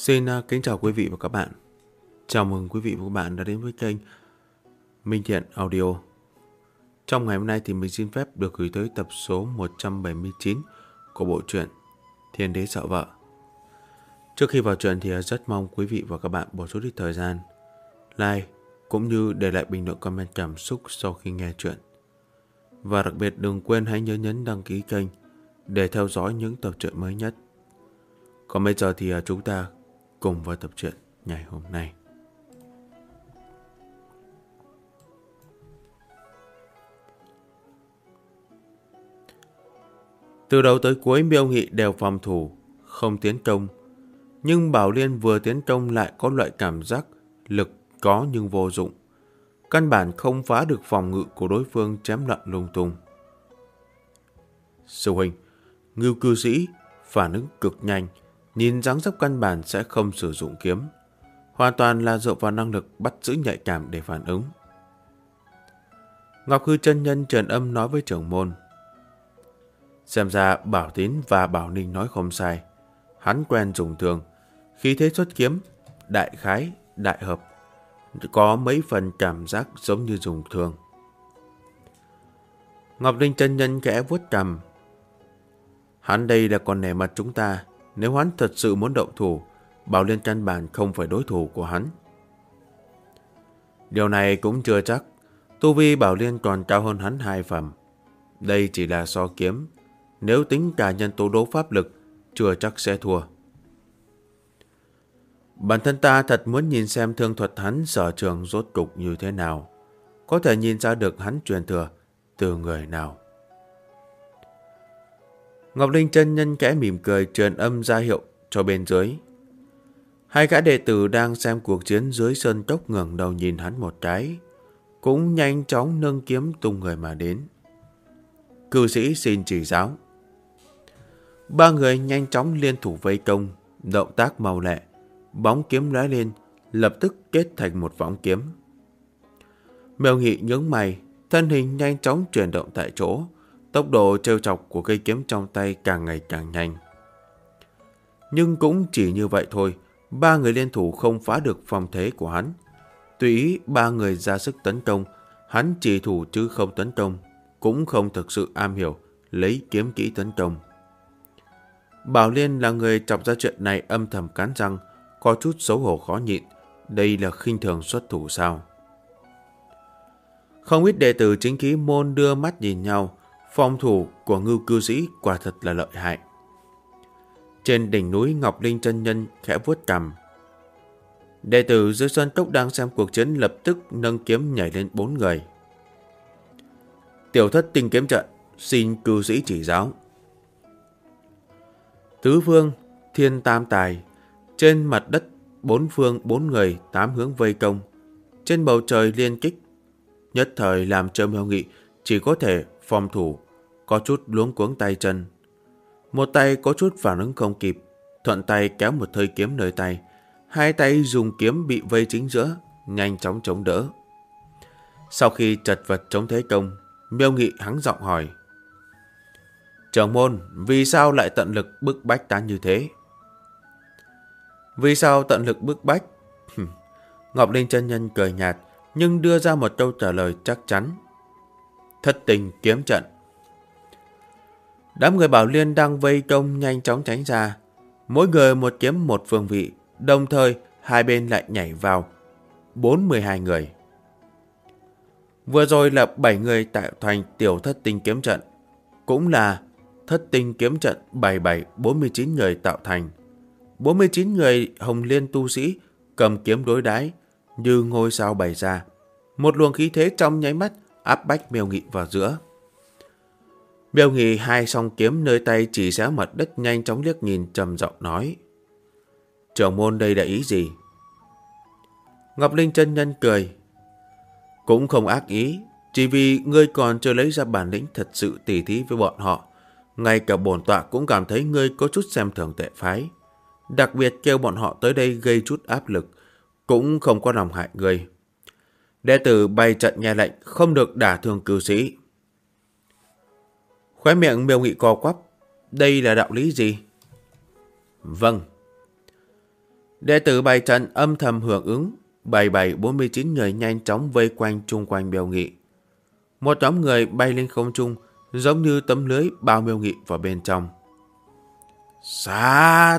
Xin kính chào quý vị và các bạn. Chào mừng quý vị và các bạn đã đến với kênh Minh Thiện Audio. Trong ngày hôm nay thì mình xin phép được gửi tới tập số 179 của bộ truyện Thiên Đế Sợ Vợ. Trước khi vào truyện thì rất mong quý vị và các bạn bỏ chút ít thời gian like cũng như để lại bình luận comment cảm xúc sau khi nghe truyện. Và đặc biệt đừng quên hãy nhớ nhấn đăng ký kênh để theo dõi những tập truyện mới nhất. Còn bây giờ thì chúng ta cùng vào tập truyện ngày hôm nay. Từ đầu tới cuối Miêu Nghị đều phòng thủ, không tiến công. Nhưng Bảo Liên vừa tiến công lại có loại cảm giác lực có nhưng vô dụng. Căn bản không phá được phòng ngự của đối phương, chém loạn lung tung. Sư huynh, Ngưu cư sĩ phản ứng cực nhanh, nhìn dáng dấp căn bản sẽ không sử dụng kiếm. Hoàn toàn là dựa vào năng lực bắt giữ nhạy cảm để phản ứng. Ngọc Hư chân nhân truyền âm nói với trưởng môn. Xem ra Bảo Tín và Bảo Ninh nói không sai. Hắn quen dùng thường, khí thế xuất kiếm, đại khái, đại hợp, có mấy phần cảm giác giống như dùng thường. Ngọc Linh chân nhân khẽ vuốt cằm. Hắn đây là còn nể mặt chúng ta. Nếu hắn thật sự muốn động thủ, Bảo Liên căn bản không phải đối thủ của hắn. Điều này cũng chưa chắc. Tu vi Bảo Liên còn cao hơn hắn 2 phẩm. Đây chỉ là so kiếm. Nếu tính cả nhân tố đấu pháp lực, chưa chắc sẽ thua. Bản thân ta thật muốn nhìn xem thương thuật hắn sở trường rốt cục như thế nào. Có thể nhìn ra được hắn truyền thừa từ người nào. Ngọc Linh chân nhân kẽ mỉm cười truyền âm ra hiệu cho bên dưới. Hai gã đệ tử đang xem cuộc chiến dưới sơn cốc ngẩng đầu nhìn hắn một cái, cũng nhanh chóng nâng kiếm tung người mà đến. Cư sĩ xin chỉ giáo. Ba người nhanh chóng liên thủ vây công, động tác mau lẹ, bóng kiếm lóe lên, lập tức kết thành một võng kiếm. Miêu Nghị nhướng mày, thân hình nhanh chóng chuyển động tại chỗ, tốc độ trêu chọc của cây kiếm trong tay càng ngày càng nhanh. Nhưng cũng chỉ như vậy thôi, ba người liên thủ không phá được phòng thế của hắn. Tùy ý ba người ra sức tấn công, hắn chỉ thủ chứ không tấn công, cũng không thực sự am hiểu lấy kiếm kỹ tấn công. Bảo Liên là người chọc ra chuyện này âm thầm cắn răng, có chút xấu hổ khó nhịn. Đây là khinh thường xuất thủ sao? Không ít đệ tử chính khí môn đưa mắt nhìn nhau. Phòng thủ của Ngưu cư sĩ quả thật là lợi hại. Trên đỉnh núi Ngọc Linh chân nhân khẽ vuốt cằm. Đệ tử dưới sơn cốc đang xem cuộc chiến lập tức nâng kiếm nhảy lên 4 người. Tiểu thất tinh kiếm trận, xin cư sĩ chỉ giáo. Tứ phương, thiên tam tài. Trên mặt đất 4 phương 4 người 8 hướng vây công. Trên bầu trời liên kích. Nhất thời làm cho Miêu Nghị chỉ có thể phòng thủ, có chút luống cuống tay chân. Một tay có chút phản ứng không kịp, thuận tay kéo một thơi kiếm nơi tay. Hai tay dùng kiếm bị vây chính giữa, nhanh chóng chống đỡ. Sau khi chật vật chống thế công, Miêu Nghị hắng giọng hỏi. Trưởng môn, vì sao lại tận lực bức bách ta như thế? Vì sao tận lực bức bách? Ngọc Linh chân nhân cười nhạt, nhưng đưa ra một câu trả lời chắc chắn. Thất tình kiếm trận. Đám người Bảo Liên đang vây công nhanh chóng tránh ra. Mỗi người một kiếm một phương vị, đồng thời hai bên lại nhảy vào 42 người. Vừa rồi là 7 người tạo thành tiểu thất tinh kiếm trận, cũng là thất tinh kiếm trận 77 49 người tạo thành. 49 người hồng liên tu sĩ cầm kiếm đối đái như ngôi sao bày ra. Một luồng khí thế trong nháy mắt áp bách Miêu Nghị vào giữa. Miêu Nghị hai song kiếm nơi tay chỉ xé mặt đất, nhanh chóng liếc nhìn trầm giọng nói. Trưởng môn đây là ý gì? Ngọc Linh chân nhân cười. Cũng không ác ý, chỉ vì ngươi còn chưa lấy ra bản lĩnh thật sự tỉ thí với bọn họ. Ngay cả bổn tọa cũng cảm thấy ngươi có chút xem thường tệ phái. Đặc biệt kêu bọn họ tới đây gây chút áp lực, cũng không có lòng hại ngươi. Đệ tử bày trận nghe lệnh, không được đả thương cư sĩ. Khóe miệng Miêu Nghị co quắp. Đây là đạo lý gì? Vâng. Đệ tử bày trận âm thầm hưởng ứng, 77-49 người nhanh chóng vây quanh chung quanh Miêu Nghị. Một nhóm người bay lên không trung, giống như tấm lưới bao Miêu Nghị vào bên trong. Sát!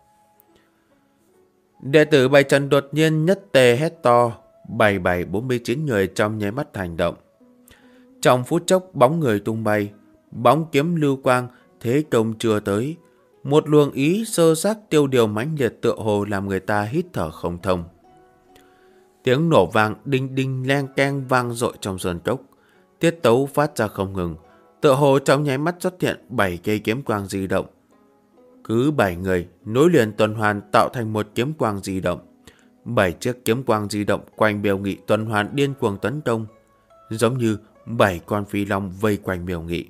Đệ tử bày trận đột nhiên nhất tề hét to, 77-49 người trong nháy mắt hành động. Trong phút chốc bóng người tung bay, bóng kiếm lưu quang, thế công chưa tới. Một luồng ý sơ xác tiêu điều mãnh liệt tựa hồ làm người ta hít thở không thông. Tiếng nổ vang đinh đinh leng keng vang dội trong sơn cốc. Tiết tấu phát ra không ngừng, tựa hồ trong nháy mắt xuất hiện 7 cây kiếm quang di động. Cứ 7 người nối liền tuần hoàn tạo thành một kiếm quang di động. 7 chiếc kiếm quang di động quanh Miêu Nghị tuần hoàn điên cuồng tấn công, giống như 7 con phi long vây quanh Miêu Nghị.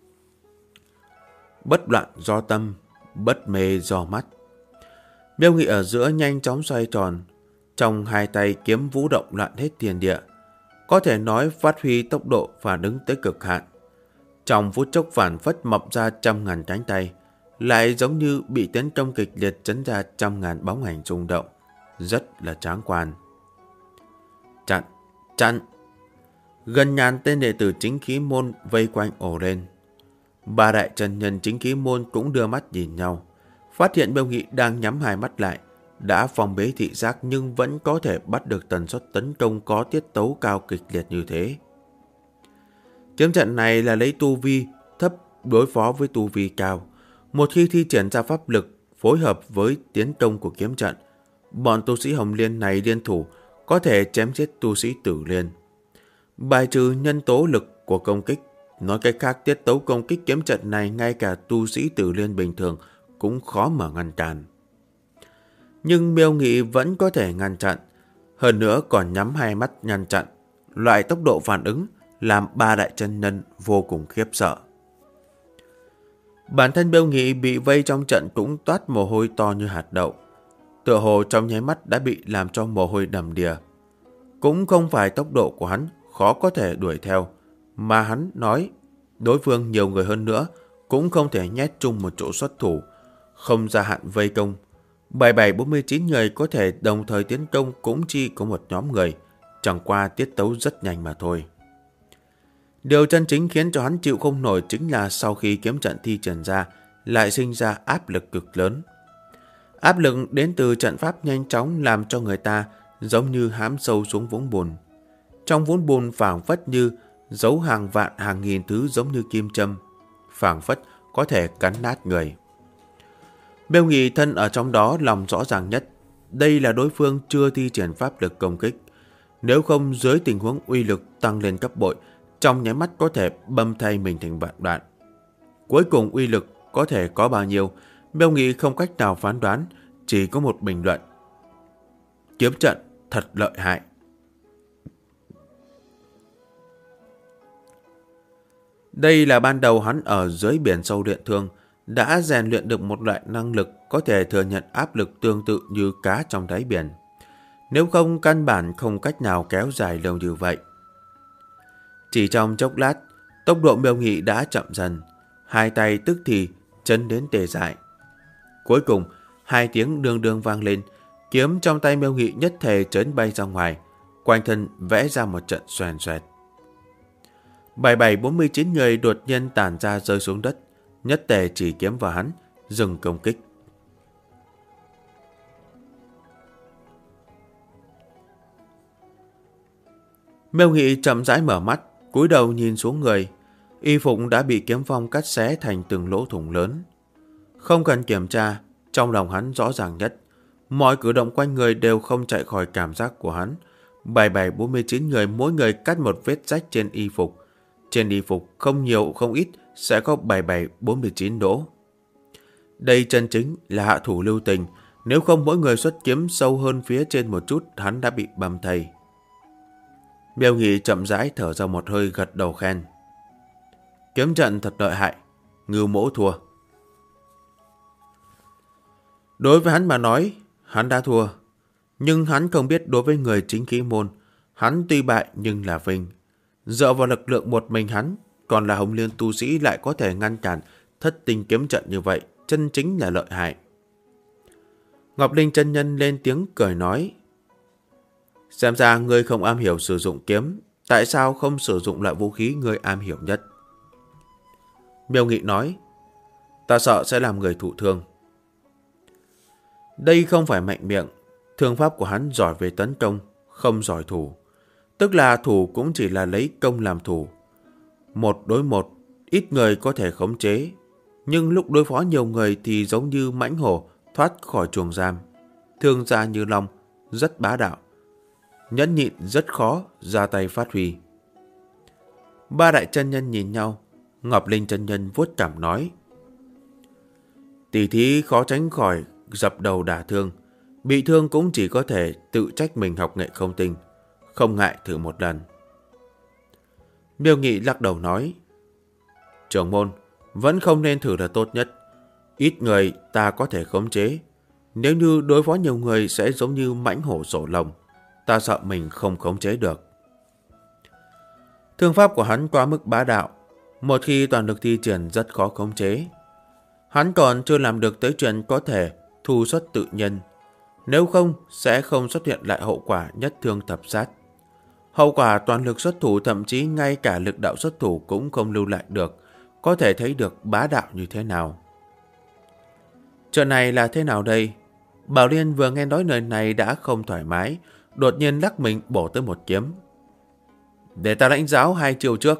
Bất loạn do tâm, bất mê do mắt. Miêu Nghị ở giữa nhanh chóng xoay tròn, trong hai tay kiếm vũ động loạn hết thiên địa, có thể nói phát huy tốc độ và đứng tới cực hạn. Trong phút chốc phản phất mọc ra trăm ngàn cánh tay, lại giống như bị tấn công kịch liệt chấn ra trăm ngàn bóng ảnh rung động, rất là tráng quan. Chặn, chặn! Gần ngàn tên đệ tử chính khí môn vây quanh ổ lên. Ba đại chân nhân chính khí môn cũng đưa mắt nhìn nhau, phát hiện Miêu Nghị đang nhắm hai mắt lại, đã phòng bế thị giác nhưng vẫn có thể bắt được tần suất tấn công có tiết tấu cao kịch liệt như thế. Kiếm trận này là lấy tu vi thấp đối phó với tu vi cao. Một khi thi triển ra pháp lực phối hợp với tiến công của kiếm trận, bọn tu sĩ Hồng Liên này liên thủ có thể chém giết tu sĩ Tử Liên. Bài trừ nhân tố lực của công kích, nói cách khác tiết tấu công kích kiếm trận này ngay cả tu sĩ Tử Liên bình thường cũng khó mà ngăn cản. Nhưng Miêu Nghị vẫn có thể ngăn chặn, hơn nữa còn nhắm hai mắt ngăn chặn. Loại tốc độ phản ứng làm ba đại chân nhân vô cùng khiếp sợ. Bản thân Miêu Nghị bị vây trong trận cũng toát mồ hôi to như hạt đậu, tựa hồ trong nháy mắt đã bị làm cho mồ hôi đầm đìa. Cũng không phải tốc độ của hắn khó có thể đuổi theo, mà hắn nói đối phương nhiều người hơn nữa cũng không thể nhét chung một chỗ xuất thủ, không gia hạn vây công. 77-49 người có thể đồng thời tiến công cũng chỉ có một nhóm người, chẳng qua tiết tấu rất nhanh mà thôi. Điều chân chính khiến cho hắn chịu không nổi chính là sau khi kiếm trận thi triển ra lại sinh ra áp lực cực lớn. Áp lực đến từ trận pháp nhanh chóng làm cho người ta giống như hãm sâu xuống vũng bùn. Trong vũng bùn phảng phất như giấu hàng vạn hàng nghìn thứ giống như kim châm, phảng phất có thể cắn nát người. Miêu Nghị thân ở trong đó lòng rõ ràng nhất, đây là đối phương chưa thi triển pháp lực công kích. Nếu không dưới tình huống uy lực tăng lên cấp bội, trong nháy mắt có thể băm thay mình thành vạn đoạn. Cuối cùng uy lực có thể có bao nhiêu, Miêu Nghị không cách nào phán đoán, chỉ có một bình luận. Kiếm trận thật lợi hại. Đây là ban đầu hắn ở dưới biển sâu luyện thương, đã rèn luyện được một loại năng lực có thể thừa nhận áp lực tương tự như cá trong đáy biển. Nếu không căn bản không cách nào kéo dài lâu như vậy. Chỉ trong chốc lát, tốc độ Miêu Nghị đã chậm dần, hai tay tức thì chân đến tê dại. Cuối cùng, hai tiếng đương đương vang lên, kiếm trong tay Miêu Nghị nhất thể chớn bay ra ngoài, quanh thân vẽ ra một trận xoèn xoẹt. 77-49 người đột nhiên tản ra rơi xuống đất, nhất tề chỉ kiếm vào hắn, dừng công kích. Miêu Nghị chậm rãi mở mắt, cúi đầu nhìn xuống người, y phục đã bị kiếm phong cắt xé thành từng lỗ thủng lớn. Không cần kiểm tra, trong lòng hắn rõ ràng nhất, mọi cử động quanh người đều không chạy khỏi cảm giác của hắn. 77-49 người mỗi người cắt một vết rách trên y phục. Trên y phục không nhiều không ít sẽ có 77-49 đỗ. Đây chân chính là hạ thủ lưu tình, nếu không mỗi người xuất kiếm sâu hơn phía trên một chút hắn đã bị bầm thây. Miêu Nghị chậm rãi thở ra một hơi gật đầu khen. Kiếm trận thật lợi hại, Ngưu Mỗ thua. Đối với hắn mà nói, hắn đã thua. Nhưng hắn không biết đối với người chính khí môn, hắn tuy bại nhưng là vinh. Dựa vào lực lượng một mình hắn, còn là Hồng Liên tu sĩ lại có thể ngăn cản thất tinh kiếm trận như vậy, chân chính là lợi hại. Ngọc Linh chân nhân lên tiếng cười nói, xem ra ngươi không am hiểu sử dụng kiếm, tại sao không sử dụng loại vũ khí ngươi am hiểu nhất? Miêu Nghị nói, ta sợ sẽ làm người thụ thương. Đây không phải mạnh miệng, thương pháp của hắn giỏi về tấn công, không giỏi thủ. Tức là thủ cũng chỉ là lấy công làm thủ. Một đối một, ít người có thể khống chế, nhưng lúc đối phó nhiều người thì giống như mãnh hổ thoát khỏi chuồng giam. Thương ra như long, rất bá đạo. Nhẫn nhịn rất khó ra tay phát huy. Ba đại chân nhân nhìn nhau, Ngọc Linh chân nhân vuốt cằm nói, tỷ thí khó tránh khỏi dập đầu đả thương, bị thương cũng chỉ có thể tự trách mình học nghệ không tinh, không ngại thử một lần. Miêu Nghị lắc đầu nói, trưởng môn, vẫn không nên thử là tốt nhất. Ít người ta có thể khống chế, nếu như đối phó nhiều người sẽ giống như mãnh hổ sổ lồng, ta sợ mình không khống chế được. Thương pháp của hắn quá mức bá đạo, một khi toàn lực thi triển rất khó khống chế. Hắn còn chưa làm được tới chuyện có thể thu xuất tự nhân, nếu không sẽ không xuất hiện lại hậu quả nhất thương thập sát. Hậu quả toàn lực xuất thủ, thậm chí ngay cả lực đạo xuất thủ cũng không lưu lại được, có thể thấy được bá đạo như thế nào. Chuyện này là thế nào đây? Bảo Liên vừa nghe nói lời này đã không thoải mái, đột nhiên lắc mình bổ tới một kiếm. Để ta lãnh giáo 2 chiêu trước.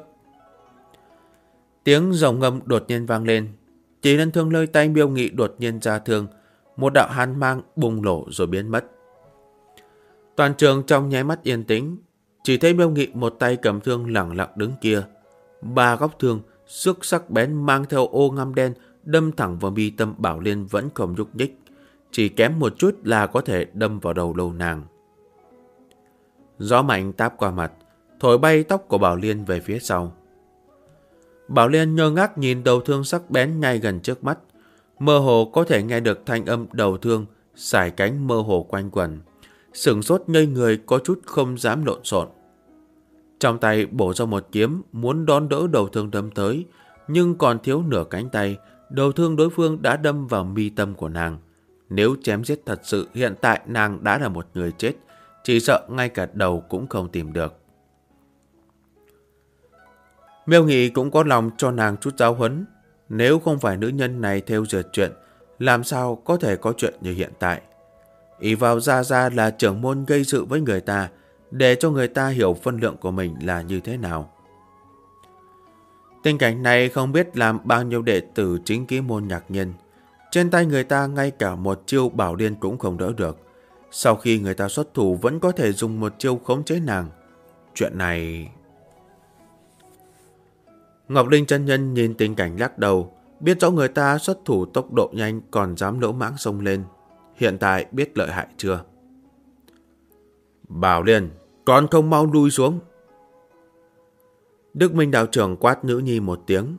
Tiếng rồng ngâm đột nhiên vang lên, chỉ lần thương lơi tay Miêu Nghị đột nhiên ra thương, một đạo hàn mang bùng nổ rồi biến mất. Toàn trường trong nháy mắt yên tĩnh, chỉ thấy Miêu Nghị một tay cầm thương lẳng lặng đứng kia. 3 góc thương, xước sắc bén mang theo ô ngăm đen đâm thẳng vào mi tâm Bảo Liên vẫn không nhúc nhích, chỉ kém một chút là có thể đâm vào đầu lâu nàng. Gió mạnh táp qua mặt, thổi bay tóc của Bảo Liên về phía sau. Bảo Liên ngơ ngác nhìn đầu thương sắc bén ngay gần trước mắt, mơ hồ có thể nghe được thanh âm đầu thương sải cánh mơ hồ quanh quẩn, sửng sốt ngây người, có chút không dám lộn xộn. Trong tay bổ ra một kiếm muốn đón đỡ đầu thương đâm tới, nhưng còn thiếu nửa cánh tay, đầu thương đối phương đã đâm vào mi tâm của nàng. Nếu chém giết thật sự, hiện tại nàng đã là một người chết, chỉ sợ ngay cả đầu cũng không tìm được. Miêu Nghị cũng có lòng cho nàng chút giáo huấn. Nếu không phải nữ nhân này theo dệt chuyện, làm sao có thể có chuyện như hiện tại. Ý vào ra là trưởng môn gây sự với người ta, để cho người ta hiểu phân lượng của mình là như thế nào. Tình cảnh này không biết làm bao nhiêu đệ tử chính ký môn ngạc nhiên. Trên tay người ta ngay cả một chiêu Bảo Liên cũng không đỡ được. Sau khi người ta xuất thủ vẫn có thể dùng một chiêu khống chế nàng. Chuyện này... Ngọc Linh chân nhân nhìn tình cảnh lắc đầu, biết rõ người ta xuất thủ tốc độ nhanh còn dám lỗ mãng xông lên. Hiện tại biết lợi hại chưa? Bảo Liên, còn không mau lui xuống. Đức Minh đạo trưởng quát nữ nhi một tiếng.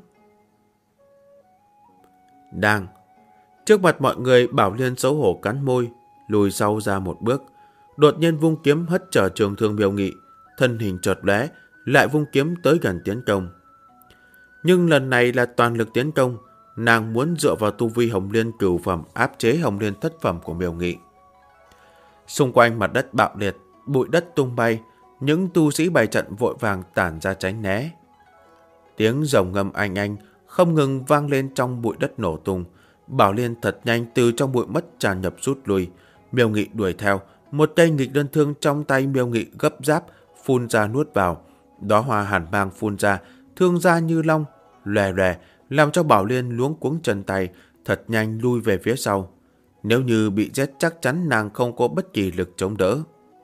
Đang. Trước mặt mọi người, Bảo Liên xấu hổ cắn môi, lùi sau ra một bước, đột nhiên vung kiếm hất trở trường thương Miêu Nghị, thân hình chợt lóe, lại vung kiếm tới gần tiến công. Nhưng lần này là toàn lực tiến công, nàng muốn dựa vào tu vi Hồng Liên cửu phẩm áp chế Hồng Liên thất phẩm của Miêu Nghị. Xung quanh mặt đất bạo liệt, bụi đất tung bay, những tu sĩ bày trận vội vàng tản ra tránh né. Tiếng rồng ngâm anh anh không ngừng vang lên trong bụi đất nổ tung. Bảo Liên thật nhanh từ trong bụi mất tràn nhập rút lui. Miêu Nghị đuổi theo, một cây nghịch đơn thương trong tay Miêu Nghị gấp giáp phun ra nuốt vào. Đóa hoa hàn mang phun ra, thương ra như long, lòe lòe, làm cho Bảo Liên luống cuống chân tay, thật nhanh lui về phía sau. Nếu như bị giết chắc chắn nàng không có bất kỳ lực chống đỡ.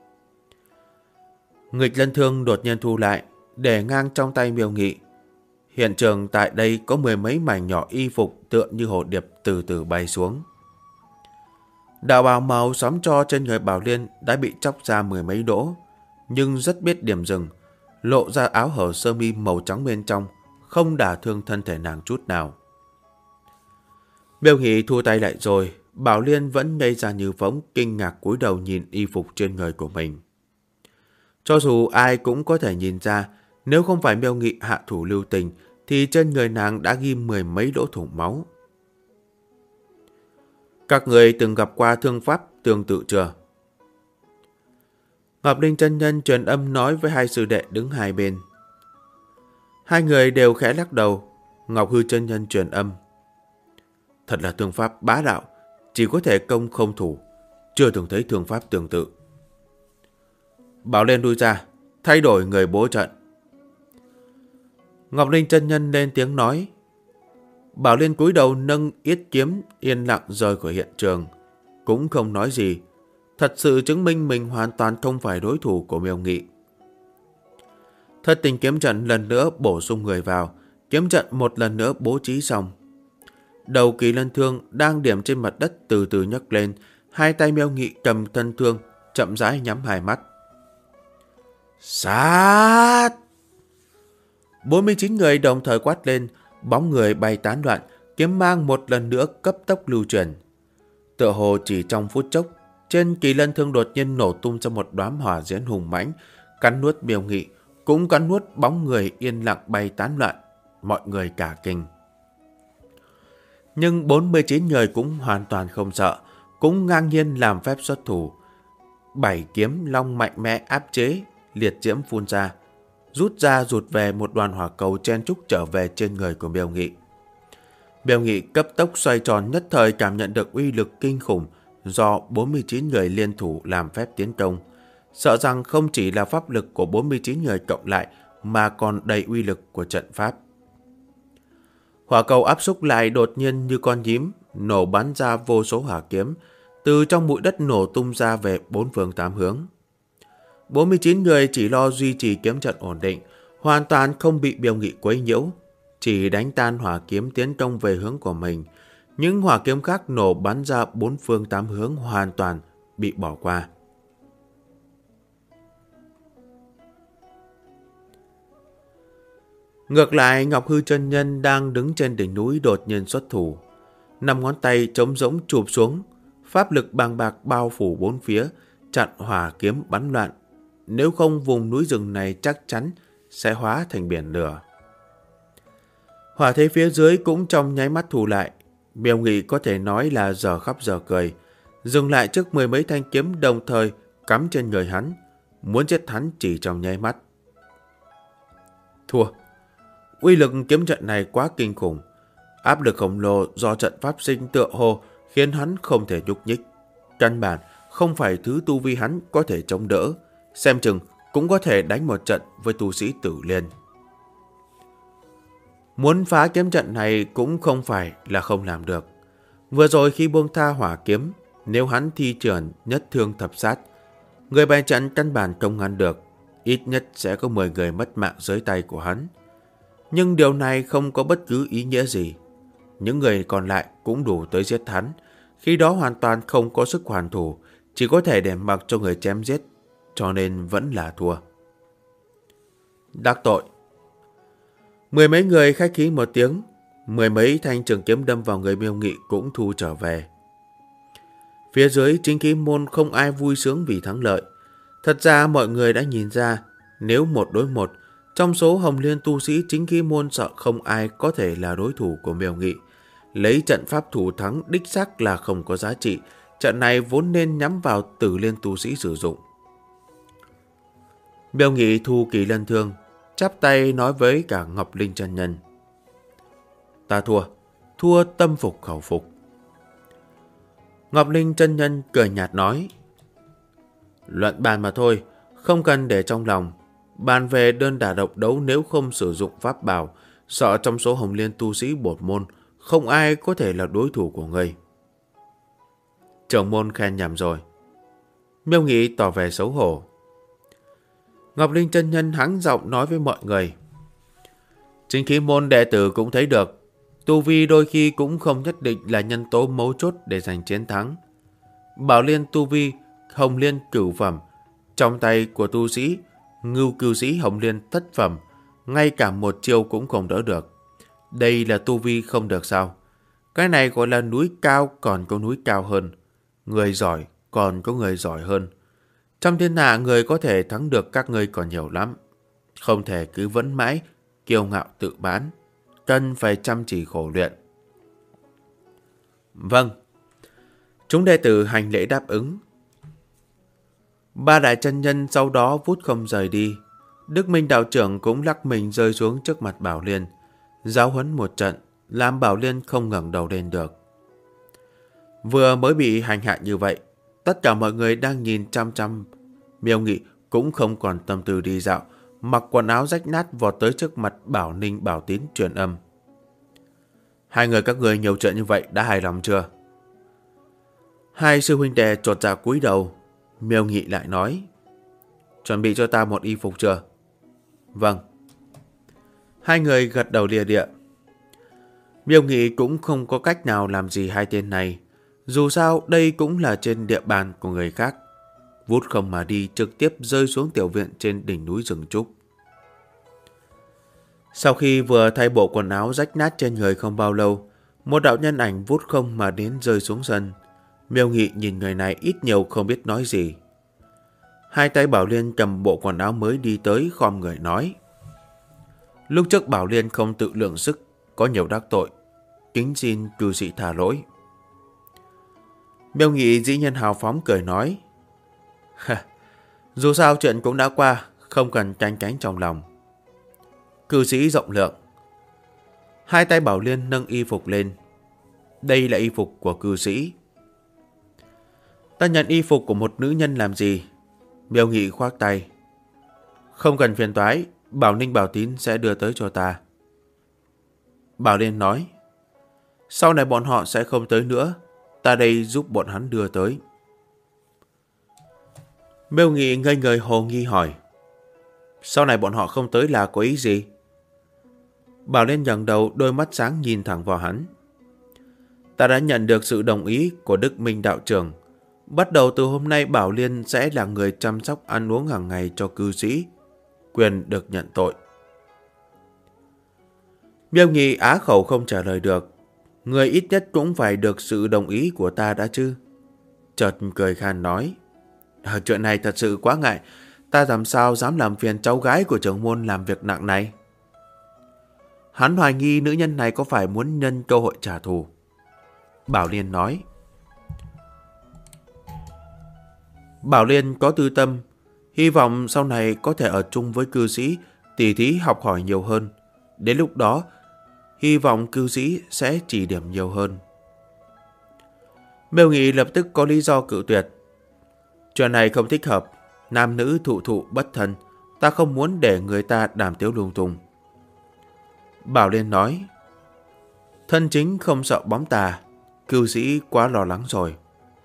Nghịch lân thương đột nhiên thu lại, để ngang trong tay Miêu Nghị. Hiện trường tại đây có 10 mấy mảnh nhỏ y phục tựa như hồ điệp từ từ bay xuống. Đạo bào màu xám tro trên người Bảo Liên đã bị chóc ra 10 mấy đỗ, nhưng rất biết điểm dừng, lộ ra áo hở sơ mi màu trắng bên trong, không đả thương thân thể nàng chút nào. Miêu Nghị thu tay lại rồi, Bảo Liên vẫn ngây ra như phóng, kinh ngạc cúi đầu nhìn y phục trên người của mình. Cho dù ai cũng có thể nhìn ra, nếu không phải Miêu Nghị hạ thủ lưu tình, thì trên người nàng đã ghi 10 mấy lỗ thủng máu. Các người từng gặp qua thương pháp tương tự chưa? Ngọc Linh chân nhân truyền âm nói với hai sư đệ đứng hai bên. Hai người đều khẽ lắc đầu. Ngọc Hư chân nhân truyền âm. Thật là thương pháp bá đạo, chỉ có thể công không thủ, chưa từng thấy thương pháp tương tự. Bảo Liên lui ra, thay đổi người bố trận. Ngọc Linh chân nhân lên tiếng nói. Bảo Liên cúi đầu nâng yết kiếm, yên lặng rời khỏi hiện trường, cũng không nói gì. Thật sự chứng minh mình hoàn toàn không phải đối thủ của Miêu Nghị. Thất tình kiếm trận lần nữa bổ sung người vào, kiếm trận một lần nữa bố trí xong. Đầu Kỳ Lân thương đang điểm trên mặt đất từ từ nhấc lên, hai tay Miêu Nghị cầm thân thương, chậm rãi nhắm hai mắt. Sát! 49 người đồng thời quát lên, bóng người bay tán loạn, kiếm mang một lần nữa cấp tốc lưu truyền. Tựa hồ chỉ trong phút chốc, trên Kỳ Lân thương đột nhiên nổ tung ra một đóa hỏa diễm hùng mãnh, cắn nuốt Miêu Nghị, cũng cắn nuốt bóng người yên lặng bay tán loạn, mọi người cả kinh. Nhưng 49 người cũng hoàn toàn không sợ, cũng ngang nhiên làm phép xuất thủ. 7 kiếm long mạnh mẽ áp chế, liệt diễm phun ra, rút ra rụt về một đoàn hỏa cầu chen trúc trở về trên người của Miêu Nghị. Miêu Nghị cấp tốc xoay tròn, nhất thời cảm nhận được uy lực kinh khủng do 49 người liên thủ làm phép tiến công. Sợ rằng không chỉ là pháp lực của 49 người cộng lại mà còn đầy uy lực của trận pháp. Hỏa cầu áp xúc lại đột nhiên như con nhím, nổ bắn ra vô số hỏa kiếm, từ trong bụi đất nổ tung ra về bốn phương tám hướng. 49 người chỉ lo duy trì kiếm trận ổn định, hoàn toàn không bị Miêu Nghị quấy nhiễu, chỉ đánh tan hỏa kiếm tiến công về hướng của mình. Những hỏa kiếm khác nổ bắn ra bốn phương tám hướng hoàn toàn bị bỏ qua. Ngược lại, Ngọc Hư chân nhân đang đứng trên đỉnh núi đột nhiên xuất thủ. 5 ngón tay trống rỗng chụp xuống, pháp lực bàng bạc bao phủ bốn phía, chặn hỏa kiếm bắn loạn. Nếu không, vùng núi rừng này chắc chắn sẽ hóa thành biển lửa. Hỏa thế phía dưới cũng trong nháy mắt thù lại. Miêu Nghị có thể nói là giờ khóc giờ cười, dừng lại trước 10 mấy thanh kiếm đồng thời cắm trên người hắn, muốn giết hắn chỉ trong nháy mắt. Thua. Uy lực kiếm trận này quá kinh khủng, áp lực khổng lồ do trận pháp sinh tựa hồ khiến hắn không thể nhúc nhích. Căn bản không phải thứ tu vi hắn có thể chống đỡ, xem chừng cũng có thể đánh một trận với tu sĩ Tử Liên. Muốn phá kiếm trận này cũng không phải là không làm được. Vừa rồi khi buông tha hỏa kiếm, nếu hắn thi triển nhất thương thập sát, người bày trận căn bản không ngăn được, ít nhất sẽ có 10 người mất mạng dưới tay của hắn. Nhưng điều này không có bất cứ ý nghĩa gì. Những người còn lại cũng đủ tới giết hắn, khi đó hoàn toàn không có sức hoàn thủ, chỉ có thể để mặc cho người chém giết, cho nên vẫn là thua. Đắc tội. 10 mấy người khách khí một tiếng, 10 mấy thanh trường kiếm đâm vào người Miêu Nghị cũng thu trở về. Phía dưới chính khí môn không ai vui sướng vì thắng lợi. Thật ra mọi người đã nhìn ra, nếu 1 đối 1, trong số Hồng Liên tu sĩ chính khí môn sợ không ai có thể là đối thủ của Miêu Nghị. Lấy trận pháp thủ thắng đích xác là không có giá trị, trận này vốn nên nhắm vào Tử Liên tu sĩ sử dụng. Miêu Nghị thu Kỳ Lân thương, chắp tay nói với cả Ngọc Linh chân nhân. Ta thua tâm phục khẩu phục. Ngọc Linh chân nhân cười nhạt nói. Luận bàn mà thôi, không cần để trong lòng. Bàn về đơn đả độc đấu, nếu không sử dụng pháp bảo, sợ trong số Hồng Liên tu sĩ bột môn, không ai có thể là đối thủ của ngươi. Trưởng môn khen nhầm rồi. Miêu Nghị tỏ vẻ xấu hổ. Ngọc Linh chân nhân hắng giọng nói với mọi người. Chính khí môn đệ tử cũng thấy được, tu vi đôi khi cũng không nhất định là nhân tố mấu chốt để giành chiến thắng. Bảo Liên tu vi Hồng Liên cửu phẩm, trong tay của tu sĩ Ngưu cư sĩ Hồng Liên thất phẩm, ngay cả một chiêu cũng không đỡ được. Đây là tu vi không được sao? Cái này gọi là núi cao còn có núi cao hơn, người giỏi còn có người giỏi hơn. Trong thiên hạ người có thể thắng được các ngươi còn nhiều lắm. Không thể cứ vấn mãi, kiêu ngạo tự bán. Cần phải chăm chỉ khổ luyện. Vâng. Chúng đệ tử hành lễ đáp ứng. Ba đại chân nhân sau đó vút không rời đi. Đức Minh đạo trưởng cũng lắc mình rơi xuống trước mặt Bảo Liên, giáo huấn một trận, làm Bảo Liên không ngẩng đầu lên được. Vừa mới bị hành hạ như vậy, tất cả mọi người đang nhìn chăm chăm. Miêu Nghị cũng không còn tâm tư đi dạo, mặc quần áo rách nát vọt tới trước mặt Bảo Ninh Bảo Tín truyền âm. Hai người các người nhiều chuyện như vậy đã hài lòng chưa? Hai sư huynh đệ chột dạ cúi đầu. Miêu Nghị lại nói, chuẩn bị cho ta một y phục chưa? Vâng. Hai người gật đầu lìa địa. Miêu Nghị cũng không có cách nào làm gì hai tên này. Dù sao đây cũng là trên địa bàn của người khác. Vút không mà đi trực tiếp rơi xuống tiểu viện trên đỉnh núi rừng trúc. Sau khi vừa thay bộ quần áo rách nát trên người không bao lâu, một đạo nhân ảnh vút không mà đến rơi xuống sân. Miêu Nghị nhìn người này ít nhiều không biết nói gì. Hai tay Bảo Liên cầm bộ quần áo mới đi tới khom người nói. Lúc trước Bảo Liên không tự lượng sức, có nhiều đắc tội, kính xin cư sĩ tha lỗi. Miêu Nghị dĩ nhiên hào phóng cười nói. Dù sao chuyện cũng đã qua, không cần tranh cánh trong lòng. Cư sĩ rộng lượng. Hai tay Bảo Liên nâng y phục lên. Đây là y phục của cư sĩ. Ta nhận y phục của một nữ nhân làm gì? Miêu Nghị khoác tay. Không cần phiền toái, Bảo Ninh Bảo Tín sẽ đưa tới cho ta. Bảo Liên nói. Sau này bọn họ sẽ không tới nữa, ta đây giúp bọn hắn đưa tới. Miêu Nghị ngây người hồ nghi hỏi. Sau này bọn họ không tới là có ý gì? Bảo Liên ngẩng đầu, đôi mắt sáng nhìn thẳng vào hắn. Ta đã nhận được sự đồng ý của Đức Minh đạo trưởng. Bắt đầu từ hôm nay Bảo Liên sẽ là người chăm sóc ăn uống hàng ngày cho cư sĩ. Quyền được nhận tội. Miêu Nghị á khẩu không trả lời được. Người ít nhất cũng phải được sự đồng ý của ta đã chứ. Chợt cười khan nói. Chuyện này thật sự quá ngại. Ta làm sao dám làm phiền cháu gái của trưởng môn làm việc nặng này. Hắn hoài nghi nữ nhân này có phải muốn nhân cơ hội trả thù. Bảo Liên nói. Bảo Liên có tư tâm, hy vọng sau này có thể ở chung với cư sĩ, tỉ thí học hỏi nhiều hơn. Đến lúc đó, hy vọng cư sĩ sẽ chỉ điểm nhiều hơn. Miêu Nghị lập tức có lý do cự tuyệt. Chuyện này không thích hợp, nam nữ thụ thụ bất thân, ta không muốn để người ta đàm tiếu lung tung. Bảo Liên nói. Thân chính không sợ bóng tà, cư sĩ quá lo lắng rồi.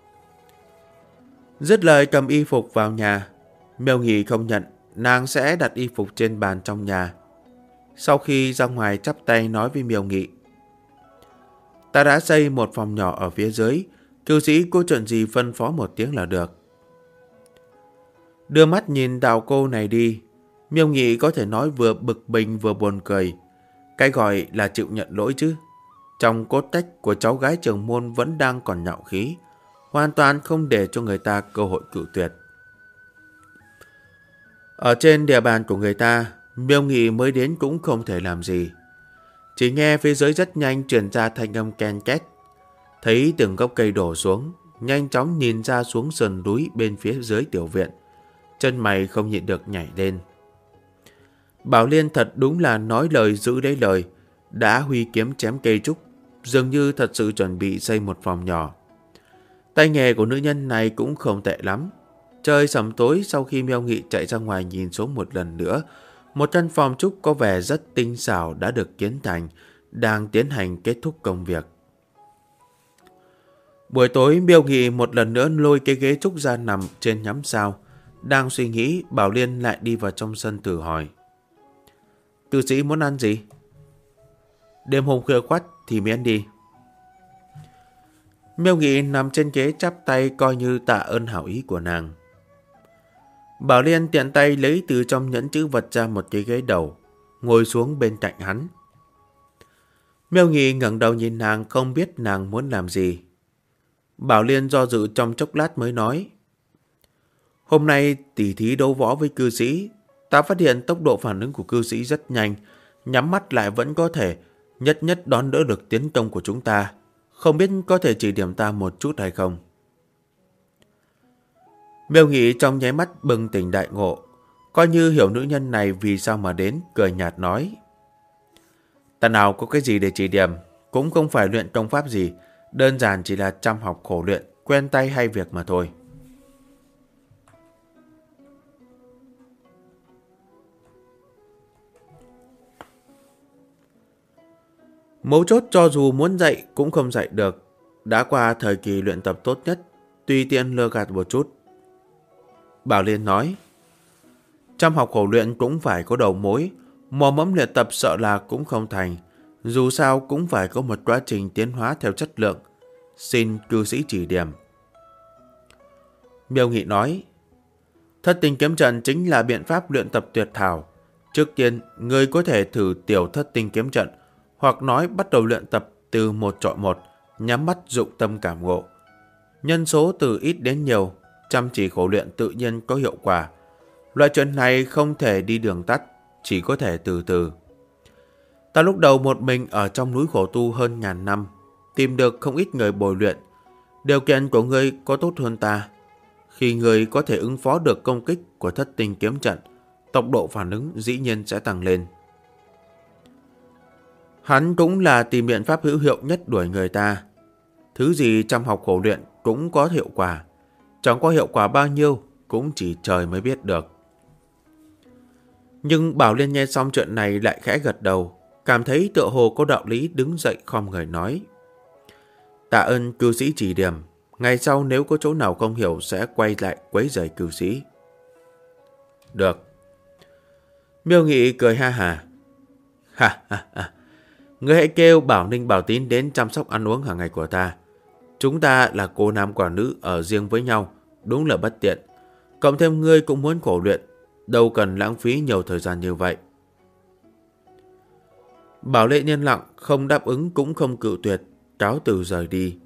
Dứt lời cầm y phục vào nhà. Miêu Nghị không nhận, nàng sẽ đặt y phục trên bàn trong nhà. Sau khi ra ngoài chắp tay nói với Miêu Nghị. Ta đã xây một phòng nhỏ ở phía dưới, cư sĩ có chuyện gì phân phó một tiếng là được. Đưa mắt nhìn đạo cô này đi, Miêu Nghị có thể nói vừa bực mình vừa buồn cười. Cái gọi là chịu nhận lỗi chứ. Trong cốt cách của cháu gái trưởng môn vẫn đang còn nhạo khí, hoàn toàn không để cho người ta cơ hội cự tuyệt. Ở trên địa bàn của người ta, Miêu Nghị mới đến cũng không thể làm gì. Chỉ nghe phía dưới rất nhanh truyền ra thanh âm ken két. Thấy từng gốc cây đổ xuống, nhanh chóng nhìn ra xuống sườn núi bên phía dưới tiểu viện. Chân mày không nhịn được nhảy lên. Bảo Liên thật đúng là nói lời giữ lấy lời, đã huy kiếm chém cây trúc, dường như thật sự chuẩn bị xây một phòng nhỏ. Tay nghề của nữ nhân này cũng không tệ lắm. Trời sẩm tối, sau khi Miêu Nghị chạy ra ngoài nhìn xuống một lần nữa, một căn phòng trúc có vẻ rất tinh xảo đã được kiến thành, đang tiến hành kết thúc công việc. Buổi tối, Miêu Nghị một lần nữa lôi cái ghế trúc ra nằm trên ngắm sao. Đang suy nghĩ, Bảo Liên lại đi vào trong sân thử hỏi. Cư sĩ muốn ăn gì? Đêm hôm khuya khoắt thì miễn đi. Miêu Nghị nằm trên ghế chắp tay coi như tạ ơn hảo ý của nàng. Bảo Liên tiện tay lấy từ trong nhẫn chữ vật ra một cái ghế đầu, ngồi xuống bên cạnh hắn. Miêu Nghị ngẩng đầu nhìn nàng, không biết nàng muốn làm gì. Bảo Liên do dự trong chốc lát mới nói. Hôm nay tỉ thí đấu võ với cư sĩ, ta phát hiện tốc độ phản ứng của cư sĩ rất nhanh, nhắm mắt lại vẫn có thể nhất đón đỡ được tiến công của chúng ta. Không biết có thể chỉ điểm ta một chút hay không? Miêu Nghị trong nháy mắt bừng tỉnh đại ngộ, coi như hiểu nữ nhân này vì sao mà đến, cười nhạt nói. Ta nào có cái gì để chỉ điểm, cũng không phải luyện công pháp gì, đơn giản chỉ là chăm học khổ luyện, quen tay hay việc mà thôi. Mấu chốt cho dù muốn dạy cũng không dạy được, đã qua thời kỳ luyện tập tốt nhất, tùy tiện lừa gạt một chút. Bảo Liên nói, chăm học khổ luyện cũng phải có đầu mối, mò mẫm luyện tập sợ là cũng không thành, dù sao cũng phải có một quá trình tiến hóa theo chất lượng, xin cư sĩ chỉ điểm. Miêu Nghị nói, thất tinh kiếm trận chính là biện pháp luyện tập tuyệt hảo. Trước tiên, người có thể thử tiểu thất tinh kiếm trận, hoặc nói bắt đầu luyện tập từ 1-1, nhắm mắt dụng tâm cảm ngộ. Nhân số từ ít đến nhiều, chăm chỉ khổ luyện tự nhiên có hiệu quả. Loại chuyện này không thể đi đường tắt, chỉ có thể từ từ. Ta lúc đầu một mình ở trong núi khổ tu hơn 1000 năm, tìm được không ít người bồi luyện. Điều kiện của ngươi có tốt hơn ta. Khi ngươi có thể ứng phó được công kích của thất tinh kiếm trận, tốc độ phản ứng dĩ nhiên sẽ tăng lên. Hắn cũng là tìm biện pháp hữu hiệu nhất đuổi người ta. Thứ gì chăm học khổ luyện cũng có hiệu quả. Chẳng có hiệu quả bao nhiêu cũng chỉ trời mới biết được. Nhưng Bảo Liên nghe xong chuyện này lại khẽ gật đầu, cảm thấy tựa hồ có đạo lý, đứng dậy khom người nói. Tạ ơn cư sĩ chỉ điểm, ngày sau nếu có chỗ nào không hiểu sẽ quay lại quấy rầy cư sĩ. Được. Miêu Nghị cười ha hà. Ha ha ha. Ngươi hãy kêu Bảo Ninh Bảo Tín đến chăm sóc ăn uống hàng ngày của ta. Chúng ta là cô nam quả nữ ở riêng với nhau, đúng là bất tiện. Cộng thêm ngươi cũng muốn khổ luyện, đâu cần lãng phí nhiều thời gian như vậy. Bảo Lệ nhân lặng, không đáp ứng cũng không cự tuyệt, cáo từ rời đi.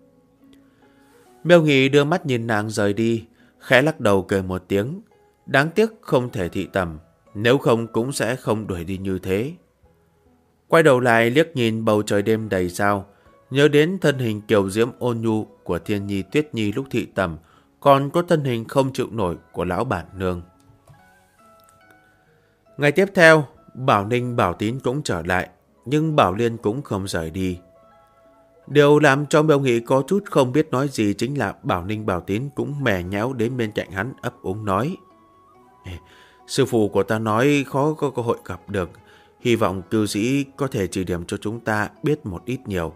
Miêu Nghị đưa mắt nhìn nàng rời đi, khẽ lắc đầu cười một tiếng. Đáng tiếc không thể thị tầm, nếu không cũng sẽ không đuổi đi như thế. Quay đầu lại liếc nhìn bầu trời đêm đầy sao, nhớ đến thân hình kiều diễm ôn nhu của Thiên Nhi Tuyết Nhi lúc thị tầm, còn có thân hình không chịu nổi của lão bản nương. Ngày tiếp theo, Bảo Ninh Bảo Tín cũng trở lại, nhưng Bảo Liên cũng không rời đi. Điều làm cho Miêu Nghị có chút không biết nói gì chính là Bảo Ninh Bảo Tín cũng mè nhẽo đến bên cạnh hắn ấp úng nói. Sư phụ của ta nói khó có cơ hội gặp được, hy vọng cư sĩ có thể chỉ điểm cho chúng ta biết một ít nhiều.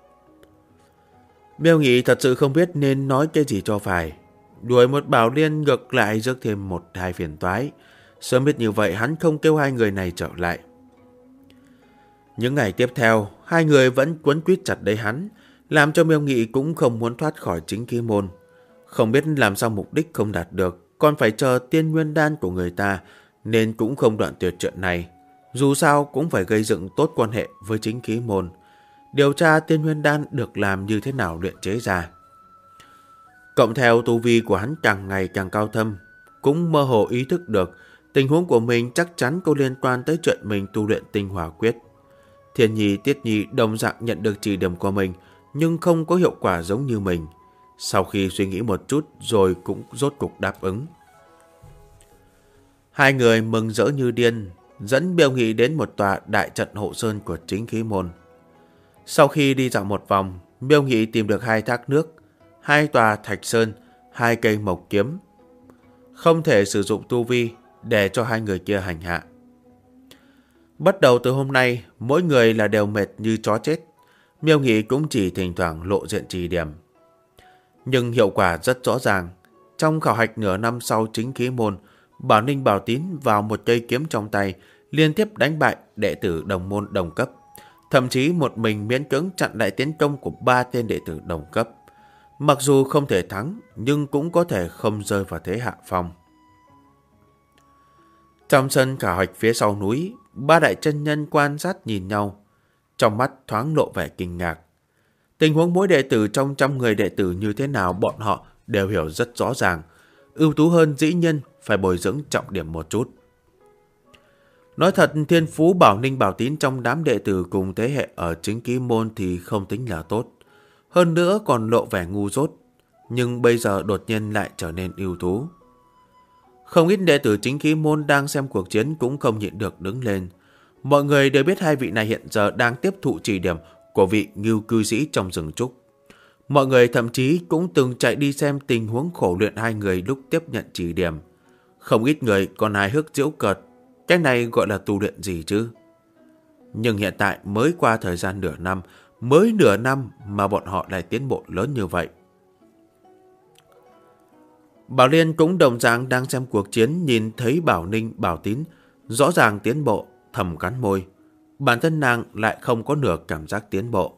Miêu Nghị thật sự không biết nên nói cái gì cho phải. Đuổi một Bảo Liên ngược lại rước thêm 1-2 phiền toái. Sớm biết như vậy hắn không kêu hai người này trở lại. Những ngày tiếp theo, hai người vẫn quấn quýt chặt lấy hắn, làm cho Miêu Nghị cũng không muốn thoát khỏi chính khí môn. Không biết làm sao mục đích không đạt được, còn phải chờ tiên nguyên đan của người ta, nên cũng không đoạn tuyệt chuyện này. Dù sao cũng phải gây dựng tốt quan hệ với chính khí môn, điều tra tiên nguyên đan được làm như thế nào luyện chế ra. Cộng theo tu vi của hắn càng ngày càng cao thâm, cũng mơ hồ ý thức được tình huống của mình chắc chắn có liên quan tới chuyện mình tu luyện tinh hỏa quyết. Thiên Nhi Tiết Nhi đồng dạng nhận được chỉ điểm của mình, nhưng không có hiệu quả giống như mình. Sau khi suy nghĩ một chút rồi cũng rốt cục đáp ứng. Hai người mừng rỡ như điên, dẫn Miêu Nghị đến một tòa đại trận hộ sơn của chính khí môn. Sau khi đi dạo một vòng, Miêu Nghị tìm được 2 thác nước, 2 tòa thạch sơn, 2 cây mộc kiếm. Không thể sử dụng tu vi để cho hai người kia hành hạ. Bắt đầu từ hôm nay, mỗi người là đều mệt như chó chết. Miêu Nghị cũng chỉ thỉnh thoảng lộ diện chỉ điểm. Nhưng hiệu quả rất rõ ràng. Trong khảo hạch nửa năm sau chính khí môn, Bảo Ninh Bảo Tín vào một cây kiếm trong tay, liên tiếp đánh bại đệ tử đồng môn đồng cấp. Thậm chí một mình miễn cưỡng chặn lại tiến công của 3 tên đệ tử đồng cấp. Mặc dù không thể thắng, nhưng cũng có thể không rơi vào thế hạ phong. Trong sân khảo hạch phía sau núi, 3 đại chân nhân quan sát nhìn nhau, trong mắt thoáng lộ vẻ kinh ngạc. Tình huống mỗi đệ tử trong 100 người đệ tử như thế nào bọn họ đều hiểu rất rõ ràng. Ưu tú hơn dĩ nhiên phải bồi dưỡng trọng điểm một chút. Nói thật, thiên phú Bảo Ninh Bảo Tín trong đám đệ tử cùng thế hệ ở chính khí môn thì không tính là tốt. Hơn nữa còn lộ vẻ ngu dốt. nhưng bây giờ đột nhiên lại trở nên ưu tú. Không ít đệ tử chính khí môn đang xem cuộc chiến cũng không nhịn được đứng lên. Mọi người đều biết hai vị này hiện giờ đang tiếp thụ chỉ điểm của vị Ngưu cư sĩ trong rừng trúc. Mọi người thậm chí cũng từng chạy đi xem tình huống khổ luyện hai người lúc tiếp nhận chỉ điểm. Không ít người còn hài hước giễu cợt, cái này gọi là tu luyện gì chứ? Nhưng hiện tại mới qua thời gian mới nửa năm mà bọn họ lại tiến bộ lớn như vậy. Bảo Liên cũng đồng dạng đang xem cuộc chiến, nhìn thấy Bảo Ninh, Bảo Tín rõ ràng tiến bộ, thầm cắn môi. Bản thân nàng lại không có nửa cảm giác tiến bộ.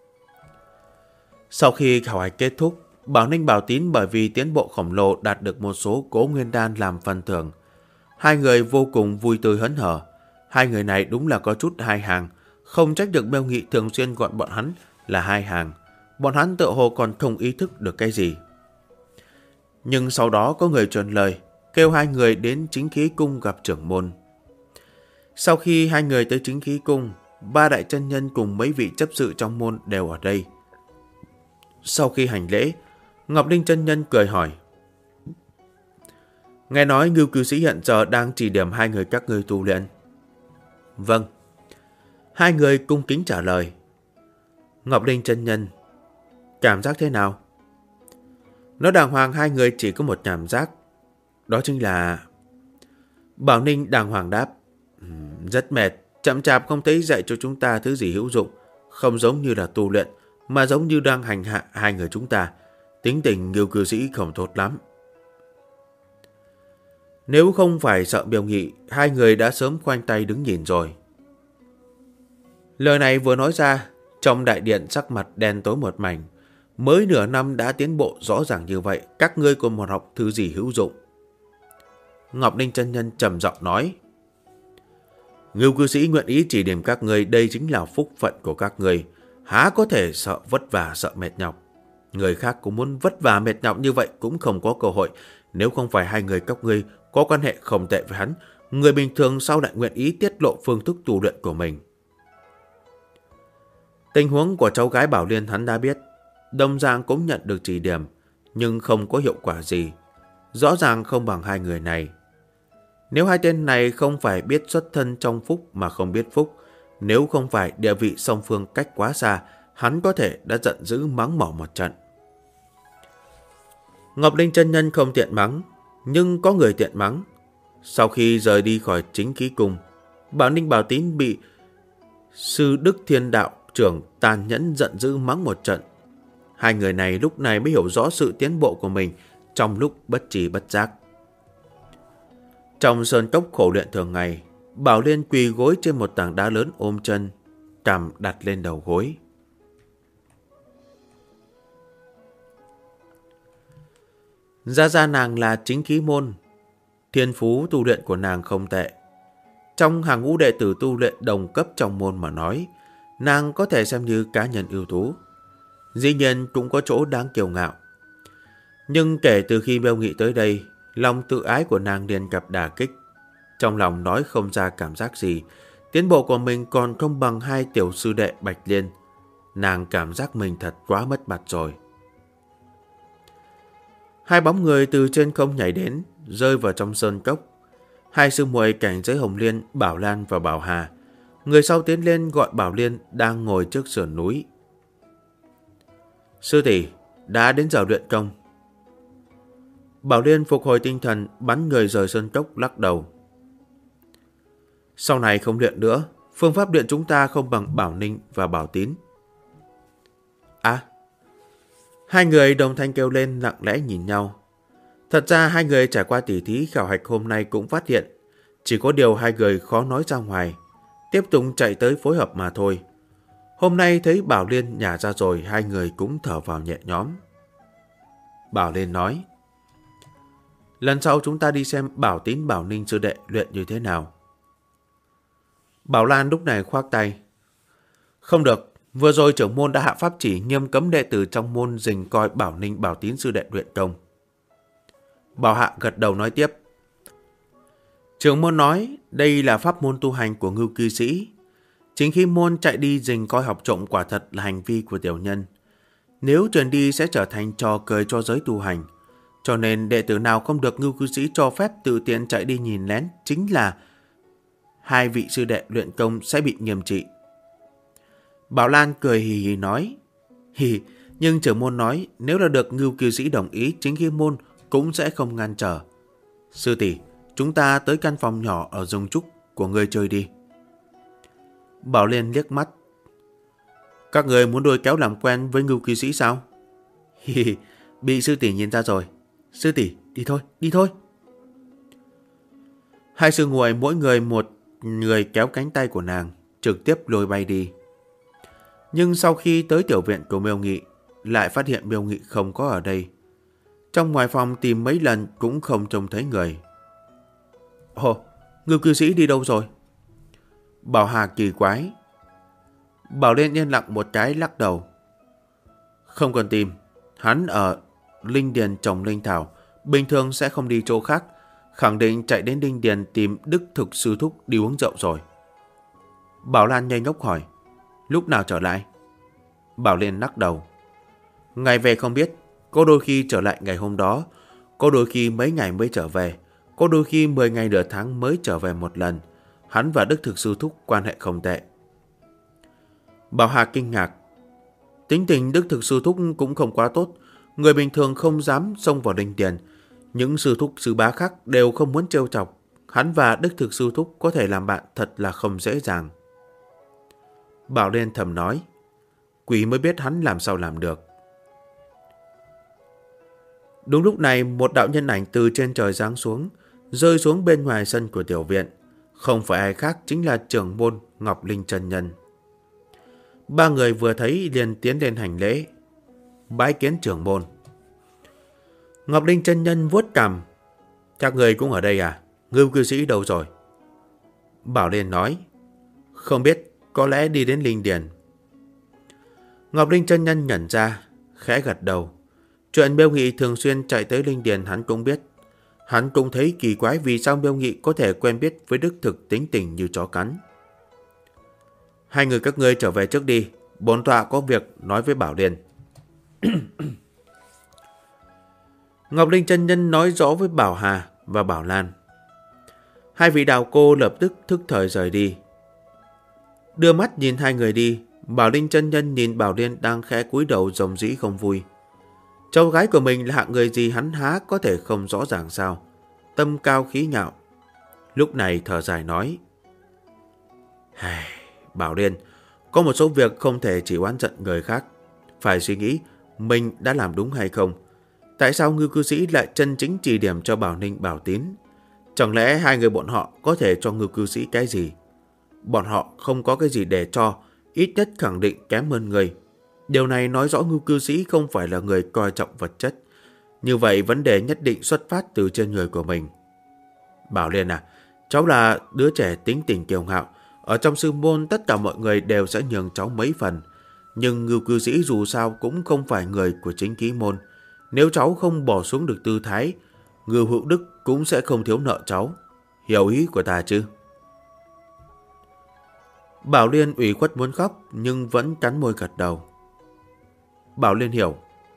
Sau khi khảo hạch kết thúc, Bảo Ninh, Bảo Tín bởi vì tiến bộ khổng lồ đạt được một số Cố Nguyên Đan làm phần thưởng. Hai người vô cùng vui tươi hớn hở. Hai người này đúng là có chút hai hàng, không trách được Miêu Nghị thường xuyên gọi bọn hắn là hai hàng. Bọn hắn tự hồ còn không ý thức được cái gì. Nhưng sau đó có người truyền lời, kêu hai người đến Chính Khí Cung gặp trưởng môn. Sau khi hai người tới Chính Khí Cung, ba đại chân nhân cùng mấy vị chấp sự trong môn đều ở đây. Sau khi hành lễ, Ngọc Linh chân nhân cười hỏi: nghe nói Ngưu cư sĩ hiện giờ đang chỉ điểm hai người các ngươi tu luyện. Vâng. Hai người cung kính trả lời. Ngọc Linh chân nhân: cảm giác thế nào? Nói đàng hoàng hai người chỉ có một cảm giác, đó chính là... Bảo Ninh đàng hoàng đáp: rất mệt, chậm chạp không thấy dạy cho chúng ta thứ gì hữu dụng, không giống như là tu luyện, mà giống như đang hành hạ hai người chúng ta. Tính tình Ngưu cư sĩ không tốt lắm. Nếu không phải sợ Miêu Nghị, hai người đã sớm khoanh tay đứng nhìn rồi. Lời này vừa nói ra, trong đại điện sắc mặt đen tối một mảnh. Mới nửa năm đã tiến bộ rõ ràng như vậy, các ngươi còn một học thứ gì hữu dụng? Ngọc Ninh chân nhân trầm giọng nói: Ngưu cư sĩ nguyện ý chỉ điểm các ngươi, đây chính là phúc phận của các ngươi, há có thể sợ vất vả sợ mệt nhọc. Người khác cũng muốn vất vả mệt nhọc như vậy cũng không có cơ hội. Nếu không phải hai người các ngươi có quan hệ không tệ với hắn, người bình thường sao lại nguyện ý tiết lộ phương thức tu luyện của mình? Tình huống của cháu gái Bảo Liên hắn đã biết, đồng dạng cũng nhận được chỉ điểm, nhưng không có hiệu quả gì. Rõ ràng không bằng hai người này. Nếu hai tên này không phải biết xuất thân trong phúc mà không biết phúc, nếu không phải địa vị song phương cách quá xa, hắn có thể đã giận dữ mắng mỏ một trận. Ngọc Linh chân nhân không tiện mắng, nhưng có người tiện mắng. Sau khi rời đi khỏi Chính Khí Cung, Bảo Ninh, Bảo Tín bị sư Đức Thiên Đạo trưởng tàn nhẫn giận dữ mắng một trận. Hai người này lúc này mới hiểu rõ sự tiến bộ của mình trong lúc bất tri bất giác. Trong sơn cốc khổ luyện thường ngày, Bảo Liên quỳ gối trên một tảng đá lớn ôm chân, cằm đặt lên đầu gối. Gia nàng là Chính Khí môn, thiên phú tu luyện của nàng không tệ. Trong hàng ngũ đệ tử tu luyện đồng cấp trong môn mà nói, nàng có thể xem như cá nhân ưu tú. Dĩ nhiên cũng có chỗ đáng kiêu ngạo. Nhưng kể từ khi Miêu Nghị tới đây, lòng tự ái của nàng liền gặp đả kích. Trong lòng nói không ra cảm giác gì, tiến bộ của mình còn không bằng hai tiểu sư đệ Bạch Liên. Nàng cảm giác mình thật quá mất mặt rồi. Hai bóng người từ trên không nhảy đến, rơi vào trong sơn cốc. Hai sư muội cảnh giới Hồng Liên, Bảo Lan và Bảo Hà. Người sau tiến lên gọi Bảo Liên đang ngồi trước sườn núi. Sư tỷ, đã đến giờ luyện công. Bảo Liên phục hồi tinh thần, bắn người rời sơn cốc, lắc đầu. Sau này không luyện nữa, phương pháp luyện chúng ta không bằng Bảo Ninh và Bảo Tín. Hai người đồng thanh kêu lên, lặng lẽ nhìn nhau. Thật ra hai người trải qua tỉ thí khảo hạch hôm nay cũng phát hiện, chỉ có điều hai người khó nói ra ngoài, tiếp tục chạy tới phối hợp mà thôi. Hôm nay thấy Bảo Liên nhả ra rồi, hai người cũng thở vào nhẹ nhõm. Bảo Liên nói: lần sau chúng ta đi xem Bảo Tín, Bảo Ninh sư đệ luyện như thế nào. Bảo Lan lúc này khoác tay: không được, vừa rồi trưởng môn đã hạ pháp chỉ nghiêm cấm đệ tử trong môn dình coi Bảo Ninh, Bảo Tín sư đệ luyện công. Bảo Hạ gật đầu nói tiếp: trưởng môn nói đây là pháp môn tu hành của Ngưu cư sĩ. Chính khi môn chạy đi dình coi học trộm quả thật là hành vi của tiểu nhân. Nếu truyền đi sẽ trở thành trò cười cho giới tu hành. Cho nên đệ tử nào không được Ngưu cư sĩ cho phép tự tiện chạy đi nhìn lén chính là hai vị sư đệ luyện công sẽ bị nghiêm trị. Bảo Lan cười hì hì nói, hì, nhưng trưởng môn nói nếu là được Ngưu cư sĩ đồng ý, chính khí môn cũng sẽ không ngăn trở. Sư tỷ, chúng ta tới căn phòng nhỏ ở rừng trúc của người chơi đi. Bảo Liên liếc mắt. Các người muốn đôi kéo làm quen với Ngưu cư sĩ sao? Hì, bị sư tỷ nhìn ra rồi. Sư tỷ, đi thôi, đi thôi. Hai sư muội mỗi người một người kéo cánh tay của nàng, trực tiếp lôi bay đi. Nhưng sau khi tới tiểu viện của Miêu Nghị, lại phát hiện Miêu Nghị không có ở đây. Trong ngoài phòng tìm mấy lần cũng không trông thấy người. Ồ, Ngưu cư sĩ đi đâu rồi? Bảo Hà kỳ quái. Bảo Liên yên lặng một cái lắc đầu. Không cần tìm, hắn ở linh điền trồng linh thảo, bình thường sẽ không đi chỗ khác, khẳng định chạy đến linh điền tìm Đức Thực sư thúc đi uống rượu rồi. Bảo Lan nhây nhóc hỏi, lúc nào trở lại? Bảo Liên lắc đầu. Ngày về không biết, có đôi khi trở lại ngày hôm đó, có đôi khi mấy ngày mới trở về, có đôi khi 10 ngày nửa tháng mới trở về một lần. Hắn và Đức Thực sư thúc quan hệ không tệ. Bảo Hà kinh ngạc. Tính tình Đức Thực sư thúc cũng không quá tốt, người bình thường không dám xông vào đình điền. Những sư thúc sư bá khác đều không muốn trêu chọc. Hắn và Đức Thực sư thúc có thể làm bạn thật là không dễ dàng. Bảo Liên thầm nói, quỷ mới biết hắn làm sao làm được. Đúng lúc này, một đạo nhân ảnh từ trên trời giáng xuống, rơi xuống bên ngoài sân của tiểu viện. Không phải ai khác, chính là trưởng môn Ngọc Linh chân nhân. Ba người vừa thấy liền tiến lên hành lễ. Bái kiến trưởng môn. Ngọc Linh chân nhân vuốt cằm. Các người cũng ở đây à? Ngưu cư sĩ đâu rồi? Bảo Liên nói, không biết, có lẽ đi đến linh điền. Ngọc Linh chân nhân nhận ra, khẽ gật đầu. Chuyện Miêu Nghị thường xuyên chạy tới linh điền hắn cũng biết. Hắn cũng thấy kỳ quái vì sao Miêu Nghị có thể quen biết với Đức Thực tính tình như chó cắn. Hai người các ngươi trở về trước đi, bổn tọa có việc nói với Bảo Liên. Ngọc Linh chân nhân nói rõ với Bảo Hà và Bảo Lan. Hai vị đạo cô lập tức thức thời rời đi. Đưa mắt nhìn hai người đi, Bảo Linh chân nhân nhìn Bảo Liên đang khẽ cúi đầu ròng rĩ không vui. Cháu gái của mình là hạng người gì hắn há có thể không rõ ràng sao? Tâm cao khí nhạo. Lúc này thở dài nói. Bảo Liên, có một số việc không thể chỉ oán giận người khác. Phải suy nghĩ mình đã làm đúng hay không. Tại sao Ngưu cư sĩ lại chân chính chỉ điểm cho Bảo Ninh Bảo Tín? Chẳng lẽ hai người bọn họ có thể cho Ngưu cư sĩ cái gì? Bọn họ không có cái gì để cho, ít nhất khẳng định kém hơn người. Điều này nói rõ Ngưu cư sĩ không phải là người coi trọng vật chất. Như vậy vấn đề nhất định xuất phát từ trên người của mình. Bảo Liên à, cháu là đứa trẻ tính tình kiêu ngạo. Ở trong sư môn tất cả mọi người đều sẽ nhường cháu mấy phần. Nhưng Ngưu cư sĩ dù sao cũng không phải người của chính ký môn. Nếu cháu không bỏ xuống được tư thái, Ngưu Hữu Đức cũng sẽ không thiếu nợ cháu. Hiểu ý của ta chứ? Bảo Liên ủy khuất muốn khóc nhưng vẫn cắn môi gật đầu. Bảo Liên hiểu.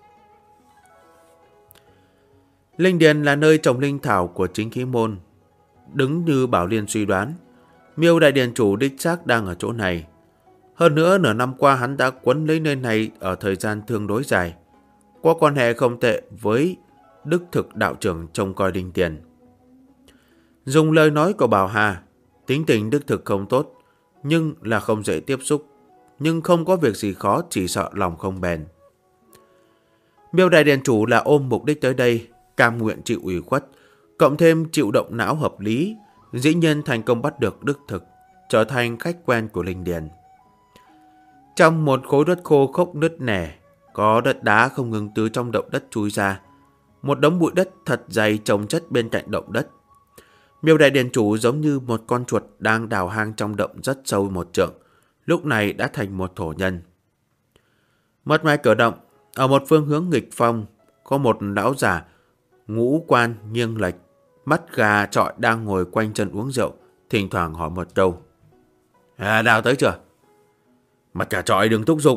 Linh điền là nơi trồng linh thảo của chính khí môn. Đứng như Bảo Liên suy đoán, Miêu đại điền chủ đích xác đang ở chỗ này. Hơn nữa nửa năm qua hắn đã quấn lấy nơi này ở thời gian tương đối dài, có quan hệ không tệ với Đức Thực đạo trưởng trông coi linh điền. Dùng lời nói của Bảo Hà, tính tình Đức Thực không tốt, nhưng là không dễ tiếp xúc, nhưng không có việc gì khó, chỉ sợ lòng không bền. Miêu đại điền chủ là ôm mục đích tới đây, cam nguyện chịu ủy khuất, cộng thêm chịu động não hợp lý, dĩ nhiên thành công bắt được Đức Thực, trở thành khách quen của linh điền. Trong một khối đất khô khốc nứt nẻ, có đất đá không ngừng từ trong động đất chui ra. Một đống bụi đất thật dày chồng chất bên cạnh động đất. Miêu đại điền chủ giống như một con chuột đang đào hang trong động rất sâu một trượng, lúc này đã thành một thổ nhân. Mất ngoài cửa động, ở một phương hướng nghịch phong, có một lão già ngũ quan nghiêng lệch, mắt gà trọi đang ngồi quanh chân uống rượu, thỉnh thoảng hỏi một câu. Đào tới chưa? Mặt cả trọi đừng thúc giục,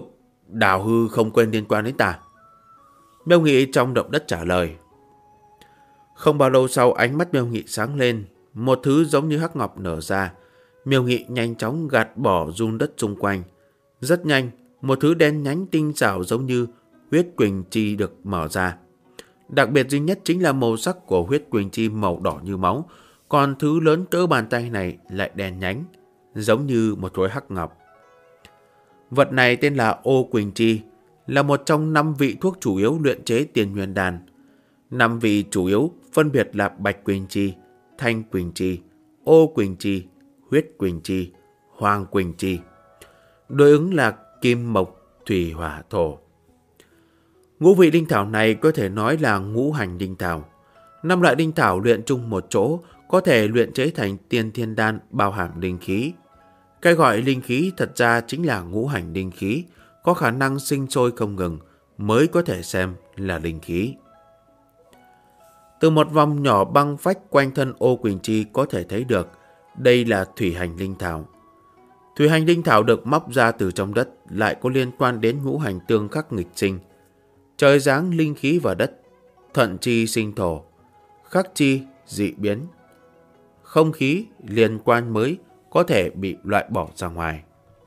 Đào hư không quên liên quan đến ta. Miêu Nghị trong động đất trả lời. Không bao lâu sau, ánh mắt Miêu Nghị sáng lên, một thứ giống như hắc ngọc nở ra. Miêu Nghị nhanh chóng gạt bỏ run đất xung quanh. Rất nhanh, một thứ đen nhánh tinh xảo giống như huyết quỳnh chi được mở ra. Đặc biệt duy nhất chính là màu sắc của huyết quỳnh chi màu đỏ như máu, còn thứ lớn cỡ bàn tay này lại đen nhánh, giống như một khối hắc ngọc. Vật này tên là ô quỳnh chi, là một trong 5 vị thuốc chủ yếu luyện chế Tiền Nguyên Đan. 5 vị chủ yếu phân biệt là bạch quỳnh chi, thanh quỳnh chi, ô quỳnh chi, huyết quỳnh chi, hoàng quỳnh chi. Đối ứng là kim, mộc, thủy, hỏa, thổ. Ngũ vị đinh thảo này có thể nói là ngũ hành đinh thảo. 5 loại đinh thảo luyện chung một chỗ có thể luyện chế thành Tiên Thiên Đan bao hàm linh khí. Cái gọi linh khí thật ra chính là ngũ hành linh khí, có khả năng sinh sôi không ngừng mới có thể xem là linh khí. Từ một vòng nhỏ băng phách quanh thân ô quỳnh chi có thể thấy được đây là thủy hành linh thảo. Thủy hành linh thảo được móc ra từ trong đất lại có liên quan đến ngũ hành tương khắc nghịch sinh. Trời giáng linh khí vào đất, thuận chi sinh thổ, khắc chi dị biến. Không khí liên quan mới có thể bị loại bỏ ra ngoài.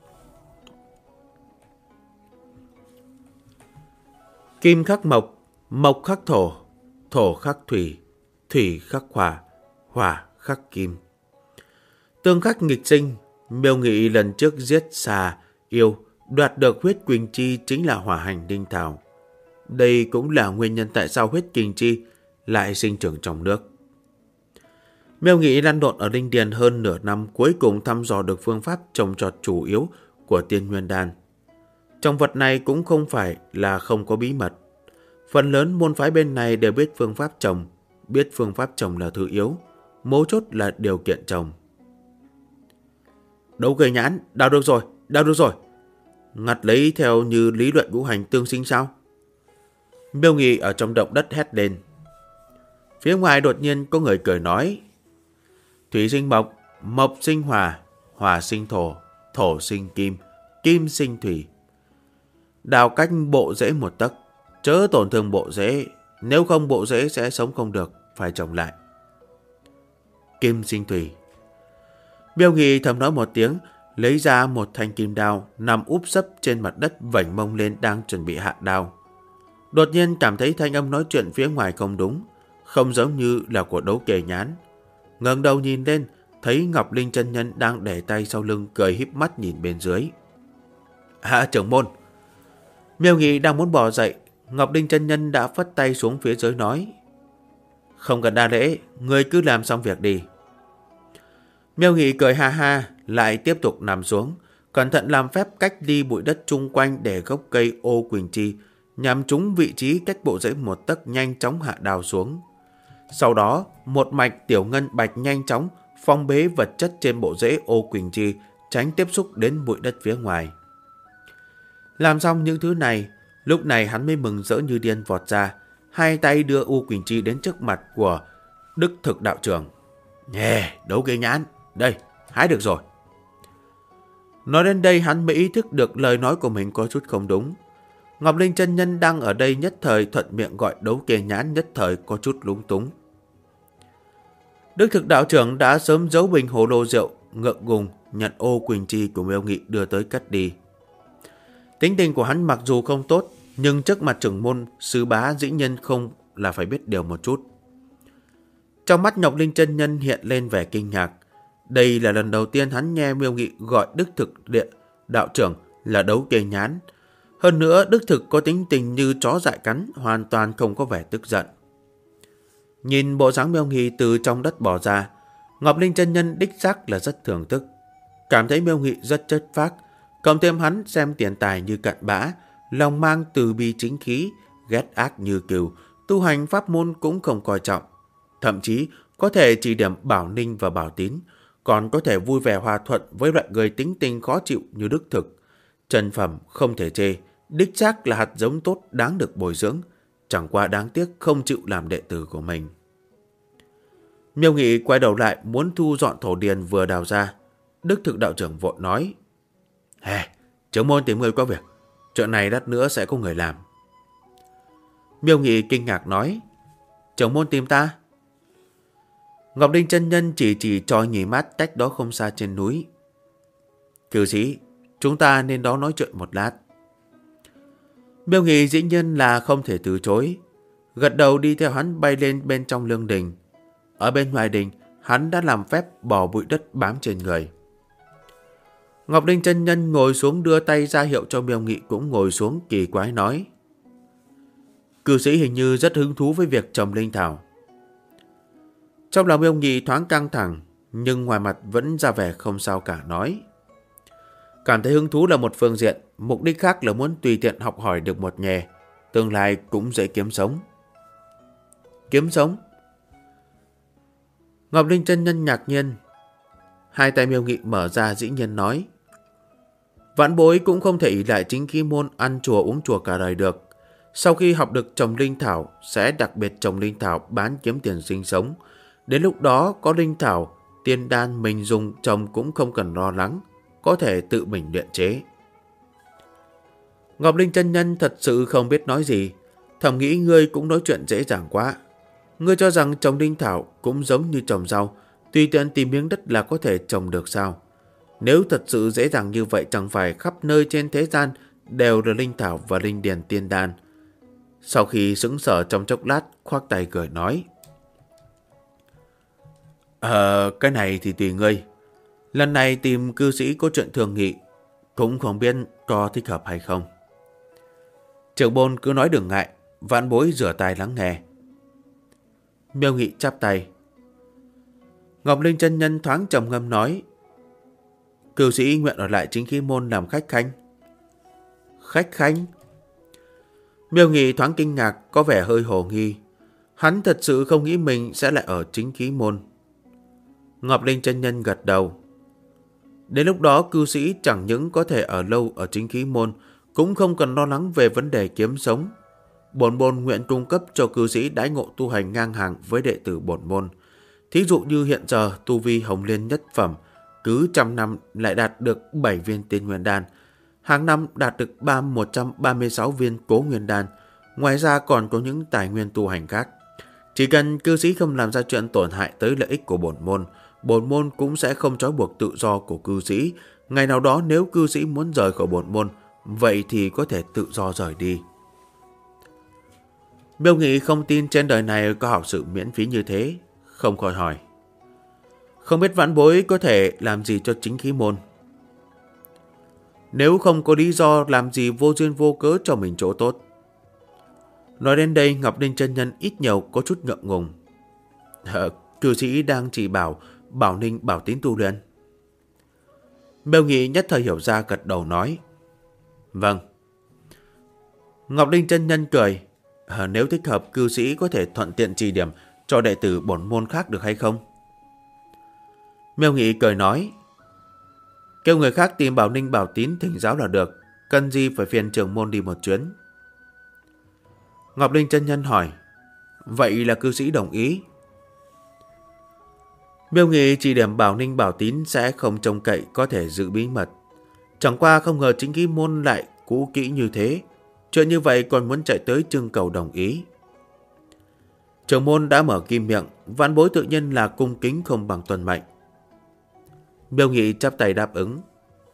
Kim khắc mộc, mộc khắc thổ, thổ khắc thủy, thủy khắc hỏa, hỏa khắc kim. Tương khắc nghịch sinh, Miêu Nghị lần trước giết xà, yêu, đoạt được huyết quỳnh chi chính là hỏa hành đinh thảo. Đây cũng là nguyên nhân tại sao huyết quỳnh chi lại sinh trưởng trong nước. Miêu Nghị lăn lộn ở linh điền hơn nửa năm, cuối cùng thăm dò được phương pháp trồng trọt chủ yếu của Tiên Nguyên Đan. Trong vật này cũng không phải là không có bí mật. Phần lớn môn phái bên này đều biết phương pháp trồng. Biết phương pháp trồng là thứ yếu, mấu chốt là điều kiện trồng. Đấu cây nhãn, đào được rồi, đào được rồi. Ngặt lấy theo như lý luận ngũ hành tương sinh sao? Miêu Nghị ở trong động đất hét lên. Phía ngoài đột nhiên có người cười nói. Thủy sinh mộc, mộc sinh hỏa, hỏa sinh thổ, thổ sinh kim, kim sinh thủy. Đào cách bộ rễ một tấc, chớ tổn thương bộ rễ, nếu không bộ rễ sẽ sống không được, phải trồng lại. Kim sinh thủy. Miêu Nghị thầm nói một tiếng, lấy ra một thanh kim đao nằm úp sấp trên mặt đất, vảnh mông lên đang chuẩn bị hạ đao. Đột nhiên cảm thấy thanh âm nói chuyện phía ngoài không đúng, không giống như là của Đấu Kề Nhán. Ngẩng đầu nhìn lên, thấy Ngọc Linh chân nhân đang để tay sau lưng, cười híp mắt nhìn bên dưới. Trưởng môn. Miêu Nghị đang muốn bỏ dậy, Ngọc Linh chân nhân đã phất tay xuống phía dưới nói. Không cần đa lễ, người cứ làm xong việc đi. Miêu Nghị cười ha ha, lại tiếp tục nằm xuống, cẩn thận làm phép cách đi bụi đất chung quanh để gốc cây ô quỳnh chi nhằm trúng vị trí cách bộ rễ một tấc, nhanh chóng hạ đào xuống. Sau đó, một mạch tiểu ngân bạch nhanh chóng phong bế vật chất trên bộ rễ ô quỳnh chi, tránh tiếp xúc đến bụi đất phía ngoài. Làm xong những thứ này, lúc này hắn mới mừng rỡ như điên vọt ra, hai tay đưa ô quỳnh chi đến trước mặt của Đức Thực đạo trưởng. Đấu Kề Nhãn, đây, hái được rồi. Nói đến đây hắn mới ý thức được lời nói của mình có chút không đúng. Ngọc Linh chân nhân đang ở đây nhất thời thuận miệng gọi Đấu Kề Nhãn, nhất thời có chút lúng túng. Đức Thực đạo trưởng đã sớm giấu bình hồ lô rượu, ngượng ngùng nhận ô quỳnh chi của Miêu Nghị đưa tới cất đi. Tính tình của hắn mặc dù không tốt, nhưng trước mặt trưởng môn sư bá dĩ nhiên không là phải biết điều một chút. Trong mắt Ngọc Linh chân nhân hiện lên vẻ kinh ngạc. Đây là lần đầu tiên hắn nghe Miêu Nghị gọi Đức Thực đạo trưởng là Đấu Kề Nhãn. Hơn nữa Đức Thực có tính tình như chó dại cắn, hoàn toàn không có vẻ tức giận. Nhìn bộ dáng Miêu Nghị từ trong đất bỏ ra, Ngọc Linh chân nhân đích xác là rất thưởng thức, cảm thấy Miêu Nghị rất chất phác, cộng thêm hắn xem tiền tài như cặn bã, lòng mang từ bi chính khí, ghét ác như cừu, tu hành pháp môn cũng không coi trọng, thậm chí có thể chỉ điểm Bảo Ninh và Bảo Tín, còn có thể vui vẻ hòa thuận với loại người tính tình khó chịu như Đức Thực. Trần phẩm không thể chê, đích xác là hạt giống tốt đáng được bồi dưỡng, chẳng qua đáng tiếc không chịu làm đệ tử của mình. Miêu Nghị quay đầu lại muốn thu dọn thổ điền vừa đào ra. Đức Thực đạo trưởng vội nói. Trưởng môn tìm người có việc. Chuyện này lát nữa sẽ có người làm. Miêu Nghị kinh ngạc nói, trưởng môn tìm ta? Ngọc Đinh chân nhân chỉ cho nhì mắt cách đó không xa trên núi. Cư sĩ, chúng ta nên đó nói chuyện một lát. Miêu Nghị dĩ nhiên là không thể từ chối, gật đầu đi theo hắn bay lên bên trong lương đình. Ở bên ngoài đình, hắn đã làm phép bỏ bụi đất bám trên người. Ngọc Đinh chân nhân ngồi xuống đưa tay ra hiệu cho Miêu Nghị cũng ngồi xuống, kỳ quái nói, cư sĩ hình như rất hứng thú với việc trồng linh thảo. Trong lòng Miêu Nghị thoáng căng thẳng, nhưng ngoài mặt vẫn ra vẻ không sao cả, nói, cảm thấy hứng thú là một phương diện, mục đích khác là muốn tùy tiện học hỏi được một nghề, tương lai cũng dễ kiếm sống. Kiếm sống? Ngọc Đinh chân nhân ngạc nhiên. Hai tay Miêu Nghị mở ra dĩ nhiên nói, vãn bối cũng không thể ỷ lại chính khí môn ăn chùa uống chùa cả đời được. Sau khi học được trồng linh thảo, sẽ đặc biệt trồng linh thảo bán kiếm tiền sinh sống. Đến lúc đó có linh thảo, tiên đan mình dùng trồng cũng không cần lo lắng, có thể tự mình luyện chế. Ngọc Linh chân nhân thật sự không biết nói gì, thầm nghĩ ngươi cũng nói chuyện dễ dàng quá. Ngươi cho rằng trồng linh thảo cũng giống như trồng rau, tùy tiện tìm miếng đất là có thể trồng được sao? Nếu thật sự dễ dàng như vậy, chẳng phải khắp nơi trên thế gian đều là linh thảo và linh điền tiên đan. Sau khi sững sờ trong chốc lát, khoác tay cười nói, cái này thì tùy ngươi. Lần này tìm cư sĩ có chuyện thường nghị, cũng không biết có thích hợp hay không. Trưởng môn cứ nói đừng ngại, vãn bối rửa tay lắng nghe. Miêu Nghị chắp tay. Ngọc Linh chân nhân thoáng trầm ngâm nói, cư sĩ nguyện ở lại chính khí môn làm khách khanh. Khách khanh? Miêu Nghị thoáng kinh ngạc, có vẻ hơi hồ nghi. Hắn thật sự không nghĩ mình sẽ lại ở chính khí môn. Ngọc Linh chân nhân gật đầu. Đến lúc đó cư sĩ chẳng những có thể ở lâu ở chính khí môn, cũng không cần lo lắng về vấn đề kiếm sống. Bổn môn nguyện cung cấp cho cư sĩ đãi ngộ tu hành ngang hàng với đệ tử bổn môn. Thí dụ như hiện giờ tu vi hồng liên nhất phẩm, cứ 100 năm lại đạt được 7 viên tiên nguyên đan, hàng năm đạt được 136 viên cố nguyên đan. Ngoài ra còn có những tài nguyên tu hành khác. Chỉ cần cư sĩ không làm ra chuyện tổn hại tới lợi ích của bổn môn cũng sẽ không trói buộc tự do của cư sĩ. Ngày nào đó nếu cư sĩ muốn rời khỏi bổn môn, vậy thì có thể tự do rời đi. Miêu Nghị không tin trên đời này có học sự miễn phí như thế, không khỏi hỏi, không biết vãn bối có thể làm gì cho chính khí môn? Nếu không có lý do làm gì vô duyên vô cớ cho mình chỗ tốt. Nói đến đây, Ngọc Đinh chân nhân ít nhiều có chút ngượng ngùng. Cư sĩ đang chỉ bảo Ninh bảo tín tu luyện. Miêu Nghị nhất thời hiểu ra, gật đầu nói, vâng. Ngọc Đinh chân nhân cười, nếu thích hợp cư sĩ có thể thuận tiện chỉ điểm cho đệ tử bổn môn khác được hay không? Miêu Nghị cười nói, kêu người khác tìm Bảo Ninh Bảo Tín thỉnh giáo là được, cần gì phải phiền trưởng môn đi một chuyến. Ngọc Linh chân nhân hỏi, vậy là cư sĩ đồng ý? Miêu Nghị chỉ điểm Bảo Ninh Bảo Tín sẽ không trông cậy có thể giữ bí mật. Chẳng qua không ngờ chính khí môn lại cũ kỹ như thế, chuyện như vậy còn muốn chạy tới trưng cầu đồng ý. Trưởng môn đã mở kim miệng, vãn bối tự nhiên là cung kính không bằng tuân mệnh. Miêu Nghị chắp tay đáp ứng.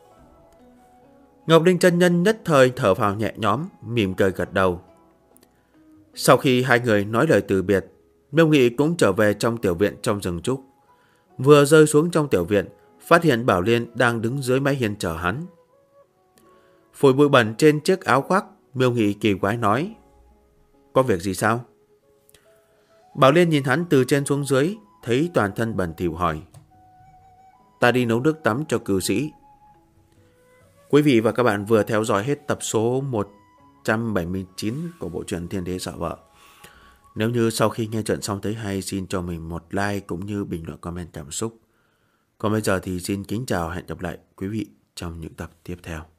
Ngọc Linh chân nhân nhất thời thở phào nhẹ nhõm, mỉm cười gật đầu. Sau khi hai người nói lời từ biệt, Miêu Nghị cũng trở về trong tiểu viện trong rừng trúc. Vừa rơi xuống trong tiểu viện, phát hiện Bảo Liên đang đứng dưới mái hiên chờ hắn. Phủi bụi bẩn trên chiếc áo khoác, Miêu Nghị kỳ quái nói, có việc gì sao? Bảo Liên nhìn hắn từ trên xuống dưới, thấy toàn thân bẩn thỉu hỏi, ta đi nấu nước tắm cho cư sĩ. Quý vị và các bạn vừa theo dõi hết tập số 179 của bộ truyện Thiên Đế Sợ Vợ. Nếu như sau khi nghe chuyện xong thấy hay, xin cho mình một like cũng như bình luận comment cảm xúc. Còn bây giờ thì xin kính chào, hẹn gặp lại quý vị trong những tập tiếp theo.